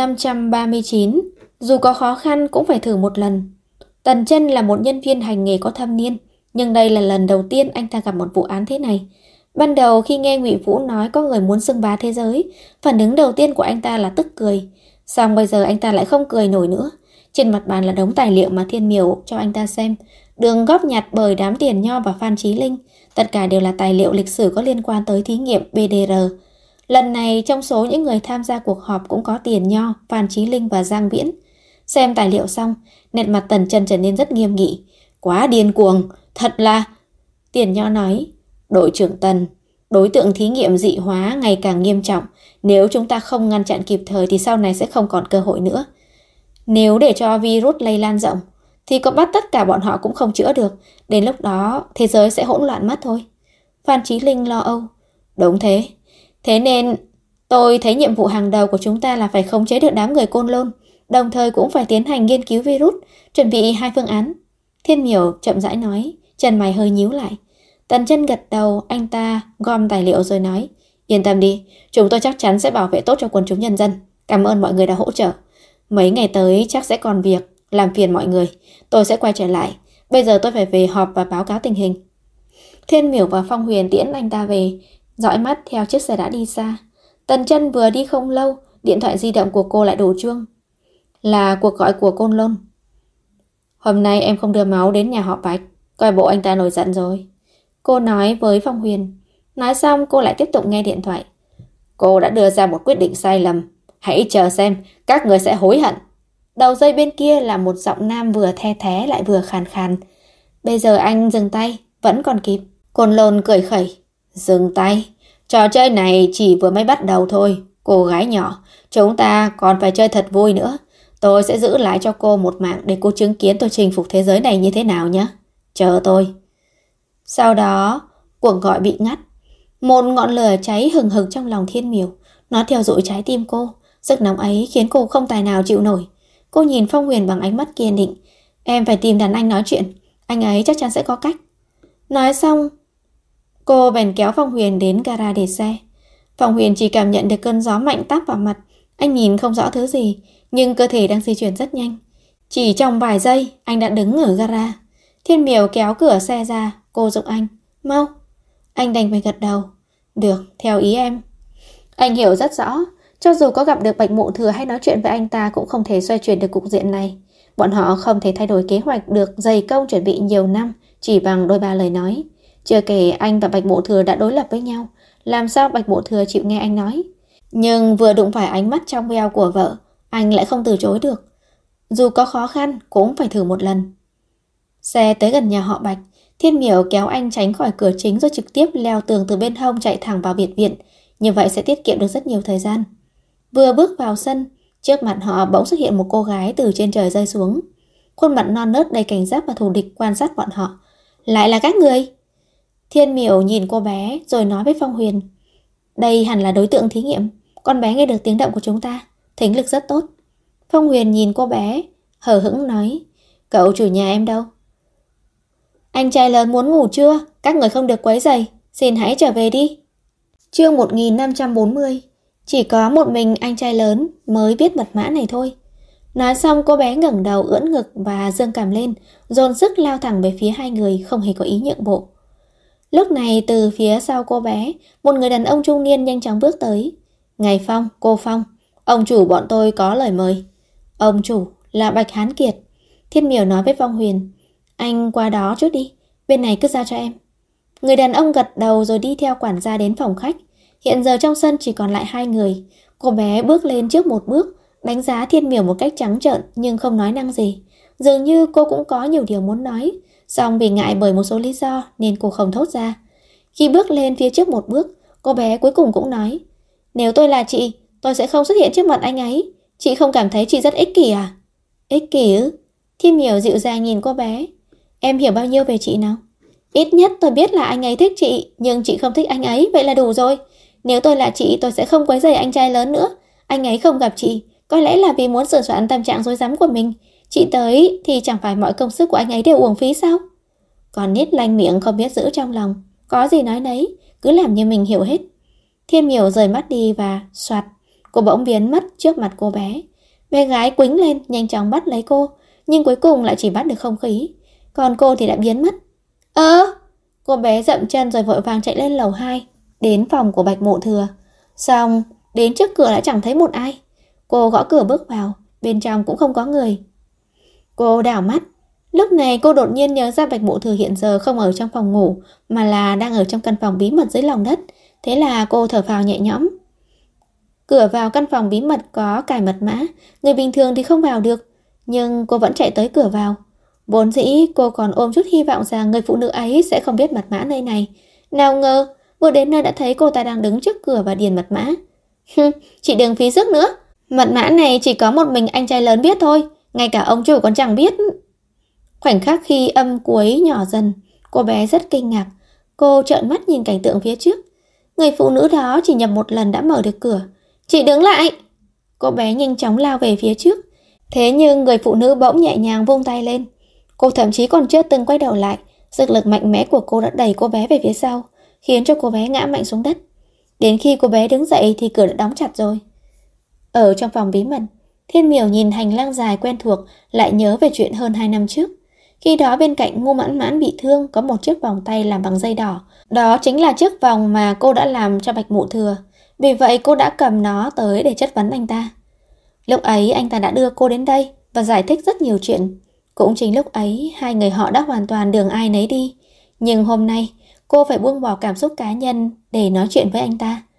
1539, dù có khó khăn cũng phải thử một lần. Tần Chân là một nhân viên hành nghề có thâm niên, nhưng đây là lần đầu tiên anh ta gặp một vụ án thế này. Ban đầu khi nghe Ngụy Vũ nói có người muốn xưng bá thế giới, phản ứng đầu tiên của anh ta là tức cười. Xong bây giờ anh ta lại không cười nổi nữa. Trên mặt bàn là đống tài liệu mà Thiên Miểu cho anh ta xem, đường góp nhặt bởi đám Tiền Nho và Phan Chí Linh. Tất cả đều là tài liệu lịch sử có liên quan tới thí nghiệm BDR. Lần này trong số những người tham gia cuộc họp cũng có Tiền Nho, Phan Chí Linh và Giang Viễn. Xem tài liệu xong, nét mặt Tần Chân trở nên rất nghiêm nghị. Quá điên cuồng, thật là... Tiền Nho nói, đội trưởng Tần, đối tượng thí nghiệm dị hóa ngày càng nghiêm trọng. Nếu chúng ta không ngăn chặn kịp thời thì sau này sẽ không còn cơ hội nữa. Nếu để cho virus lây lan rộng, thì có bắt tất cả bọn họ cũng không chữa được. Đến lúc đó, thế giới sẽ hỗn loạn mất thôi. Phan Chí Linh lo âu. Đúng thế. Thế nên, tôi thấy nhiệm vụ hàng đầu của chúng ta là phải khống chế được đám người Côn Lôn, đồng thời cũng phải tiến hành nghiên cứu virus, chuẩn bị 2 phương án. Thiên Miểu chậm rãi nói, chân mày hơi nhíu lại. Tần Chân gật đầu, anh ta gom tài liệu rồi nói, yên tâm đi, chúng tôi chắc chắn sẽ bảo vệ tốt cho quần chúng nhân dân. Cảm ơn mọi người đã hỗ trợ. Mấy ngày tới chắc sẽ còn việc, làm phiền mọi người. Tôi sẽ quay trở lại. Bây giờ tôi phải về họp và báo cáo tình hình. Thiên Miểu và Phong Huyền tiễn anh ta về, dõi mắt theo chiếc xe đã đi xa. Tần Chân vừa đi không lâu, điện thoại di động của cô lại đổ chuông. Là cuộc gọi của Côn Lôn. Hôm nay em không đưa máu đến nhà họ Bạch, coi bộ anh ta nổi giận rồi. Cô nói với Phong Huyền. Nói xong cô lại tiếp tục nghe điện thoại. Cô đã đưa ra một quyết định sai lầm. Hãy chờ xem, các người sẽ hối hận. Đầu dây bên kia là một giọng nam vừa the thé lại vừa khàn khàn. Bây giờ anh dừng tay, vẫn còn kịp. Côn Lôn cười khẩy. Dừng tay? Trò chơi này chỉ vừa mới bắt đầu thôi. Cô gái nhỏ, chúng ta còn phải chơi thật vui nữa. Tôi sẽ giữ lại cho cô một mạng để cô chứng kiến tôi chinh phục thế giới này như thế nào nhé. Chờ tôi. Sau đó, cuộc gọi bị ngắt. Một ngọn lửa cháy hừng hực trong lòng Thiên Miểu. Nó theo dõi trái tim cô. Sức nóng ấy khiến cô không tài nào chịu nổi. Cô nhìn Phong Huyền bằng ánh mắt kiên định. Em phải tìm đàn anh nói chuyện. Anh ấy chắc chắn sẽ có cách. Nói xong, cô bèn kéo Phong Huyền đến gara để xe. Phong Huyền chỉ cảm nhận được cơn gió mạnh táp vào mặt. Anh nhìn không rõ thứ gì, nhưng cơ thể đang di chuyển rất nhanh. Chỉ trong vài giây, anh đã đứng ở gara. Thiên Miểu kéo cửa xe ra, cô giục anh. Mau. Anh đành phải gật đầu. Được, theo ý em. Anh hiểu rất rõ, cho dù có gặp được Bạch Mộ Thừa hay nói chuyện với anh ta cũng không thể xoay chuyển được cục diện này. Bọn họ không thể thay đổi kế hoạch được dày công chuẩn bị nhiều năm chỉ bằng đôi ba lời nói. Chưa kể anh và Bạch Mộ Thừa đã đối lập với nhau, làm sao Bạch Mộ Thừa chịu nghe anh nói. Nhưng vừa đụng phải ánh mắt trong veo của vợ, anh lại không từ chối được. Dù có khó khăn cũng phải thử một lần. Xe tới gần nhà họ Bạch, Thiên Miểu kéo anh tránh khỏi cửa chính rồi trực tiếp leo tường từ bên hông chạy thẳng vào biệt viện. Như vậy sẽ tiết kiệm được rất nhiều thời gian. Vừa bước vào sân, trước mặt họ bỗng xuất hiện một cô gái từ trên trời rơi xuống. Khuôn mặt non nớt đầy cảnh giác và thù địch quan sát bọn họ. Lại là các người? Thiên Miểu nhìn cô bé rồi nói với Phong Huyền. Đây hẳn là đối tượng thí nghiệm. Con bé nghe được tiếng động của chúng ta, thính lực rất tốt. Phong Huyền nhìn cô bé, hờ hững nói. Cậu chủ nhà em đâu? Anh trai lớn muốn ngủ chưa? Các người không được quấy rầy. Xin hãy trở về đi. Chương 1540. Chỉ có một mình anh trai lớn mới biết mật mã này thôi. Nói xong cô bé ngẩng đầu ưỡn ngực và giương cằm lên, dồn sức lao thẳng về phía hai người, không hề có ý nhượng bộ. Lúc này từ phía sau cô bé, một người đàn ông trung niên nhanh chóng bước tới. Ngài Phong, cô Phong, ông chủ bọn tôi có lời mời. Ông chủ là Bạch Hán Kiệt. Thiên Miểu nói với Phong Huyền. Anh qua đó chút đi, bên này cứ giao cho em. Người đàn ông gật đầu rồi đi theo quản gia đến phòng khách. Hiện giờ trong sân chỉ còn lại hai người. Cô bé bước lên trước một bước, đánh giá Thiên Miểu một cách trắng trợn nhưng không nói năng gì. Dường như cô cũng có nhiều điều muốn nói, song vì ngại bởi một số lý do nên cô không thốt ra. Khi bước lên phía trước một bước, cô bé cuối cùng cũng nói. Nếu tôi là chị, tôi sẽ không xuất hiện trước mặt anh ấy. Chị không cảm thấy chị rất ích kỷ à? Ích kỷ ư? Thiên Miểu dịu dàng nhìn cô bé. Em hiểu bao nhiêu về chị nào? Ít nhất tôi biết là anh ấy thích chị, nhưng chị không thích anh ấy, vậy là đủ rồi. Nếu tôi là chị, tôi sẽ không quấy rầy anh trai lớn nữa. Anh ấy không gặp chị, có lẽ là vì muốn sửa soạn tâm trạng rối rắm của mình. Chị tới thì chẳng phải mọi công sức của anh ấy đều uổng phí sao? Còn nít lanh miệng không biết giữ trong lòng, có gì nói nấy, cứ làm như mình hiểu hết. Thiên Miểu rời mắt đi và soạt, cô bỗng biến mất trước mặt cô bé. Bé gái quĩnh lên nhanh chóng bắt lấy cô, nhưng cuối cùng lại chỉ bắt được không khí. Còn cô thì đã biến mất. Cô bé dậm chân rồi vội vàng chạy lên lầu 2, đến phòng của Bạch Mộ Thừa. Xong, đến trước cửa lại chẳng thấy một ai. Cô gõ cửa bước vào, bên trong cũng không có người. Cô đảo mắt. Lúc này cô đột nhiên nhớ ra Bạch Mộ Thừa hiện giờ không ở trong phòng ngủ, mà là đang ở trong căn phòng bí mật dưới lòng đất. Thế là cô thở phào nhẹ nhõm. Cửa vào căn phòng bí mật có cài mật mã, người bình thường thì không vào được. Nhưng cô vẫn chạy tới cửa vào. Vốn dĩ cô còn ôm chút hy vọng rằng người phụ nữ ấy sẽ không biết mật mã nơi này. Nào ngờ, vừa đến nơi đã thấy cô ta đang đứng trước cửa và điền mật mã. Chị đừng phí sức nữa. Mật mã này chỉ có một mình anh trai lớn biết thôi. Ngay cả ông chủ còn chẳng biết. Khoảnh khắc khi âm cuối nhỏ dần, cô bé rất kinh ngạc. Cô trợn mắt nhìn cảnh tượng phía trước. Người phụ nữ đó chỉ nhập một lần đã mở được cửa. Chị đứng lại! Cô bé nhanh chóng lao về phía trước. Thế nhưng người phụ nữ bỗng nhẹ nhàng vung tay lên. Cô thậm chí còn chưa từng quay đầu lại. Sức lực mạnh mẽ của cô đã đẩy cô bé về phía sau, khiến cho cô bé ngã mạnh xuống đất. Đến khi cô bé đứng dậy thì cửa đã đóng chặt rồi. Ở trong phòng bí mật, Thiên Miểu nhìn hành lang dài quen thuộc, lại nhớ về chuyện hơn 2 năm trước. Khi đó bên cạnh Ngô Mãn Mãn bị thương có một chiếc vòng tay làm bằng dây đỏ. Đó chính là chiếc vòng mà cô đã làm cho Bạch Mộ Thừa. Vì vậy cô đã cầm nó tới để chất vấn anh ta. Lúc ấy anh ta đã đưa cô đến đây và giải thích rất nhiều chuyện. Cũng chính lúc ấy hai người họ đã hoàn toàn đường ai nấy đi. Nhưng hôm nay cô phải buông bỏ cảm xúc cá nhân để nói chuyện với anh ta.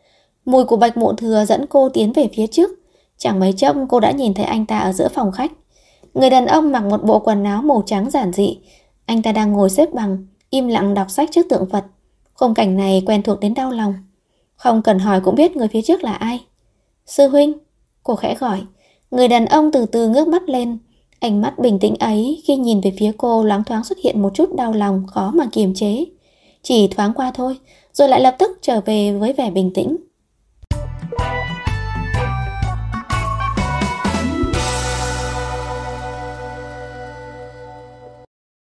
Mùi của Bạch Mộ Thừa dẫn cô tiến về phía trước. Chẳng mấy chốc cô đã nhìn thấy anh ta ở giữa phòng khách. Người đàn ông mặc một bộ quần áo màu trắng giản dị. Anh ta đang ngồi xếp bằng, im lặng đọc sách trước tượng Phật. Khung cảnh này quen thuộc đến đau lòng. Không cần hỏi cũng biết người phía trước là ai. Sư huynh, cô khẽ gọi. Người đàn ông từ từ ngước mắt lên. Ánh mắt bình tĩnh ấy khi nhìn về phía cô loáng thoáng xuất hiện một chút đau lòng khó mà kiềm chế. Chỉ thoáng qua thôi, rồi lại lập tức trở về với vẻ bình tĩnh.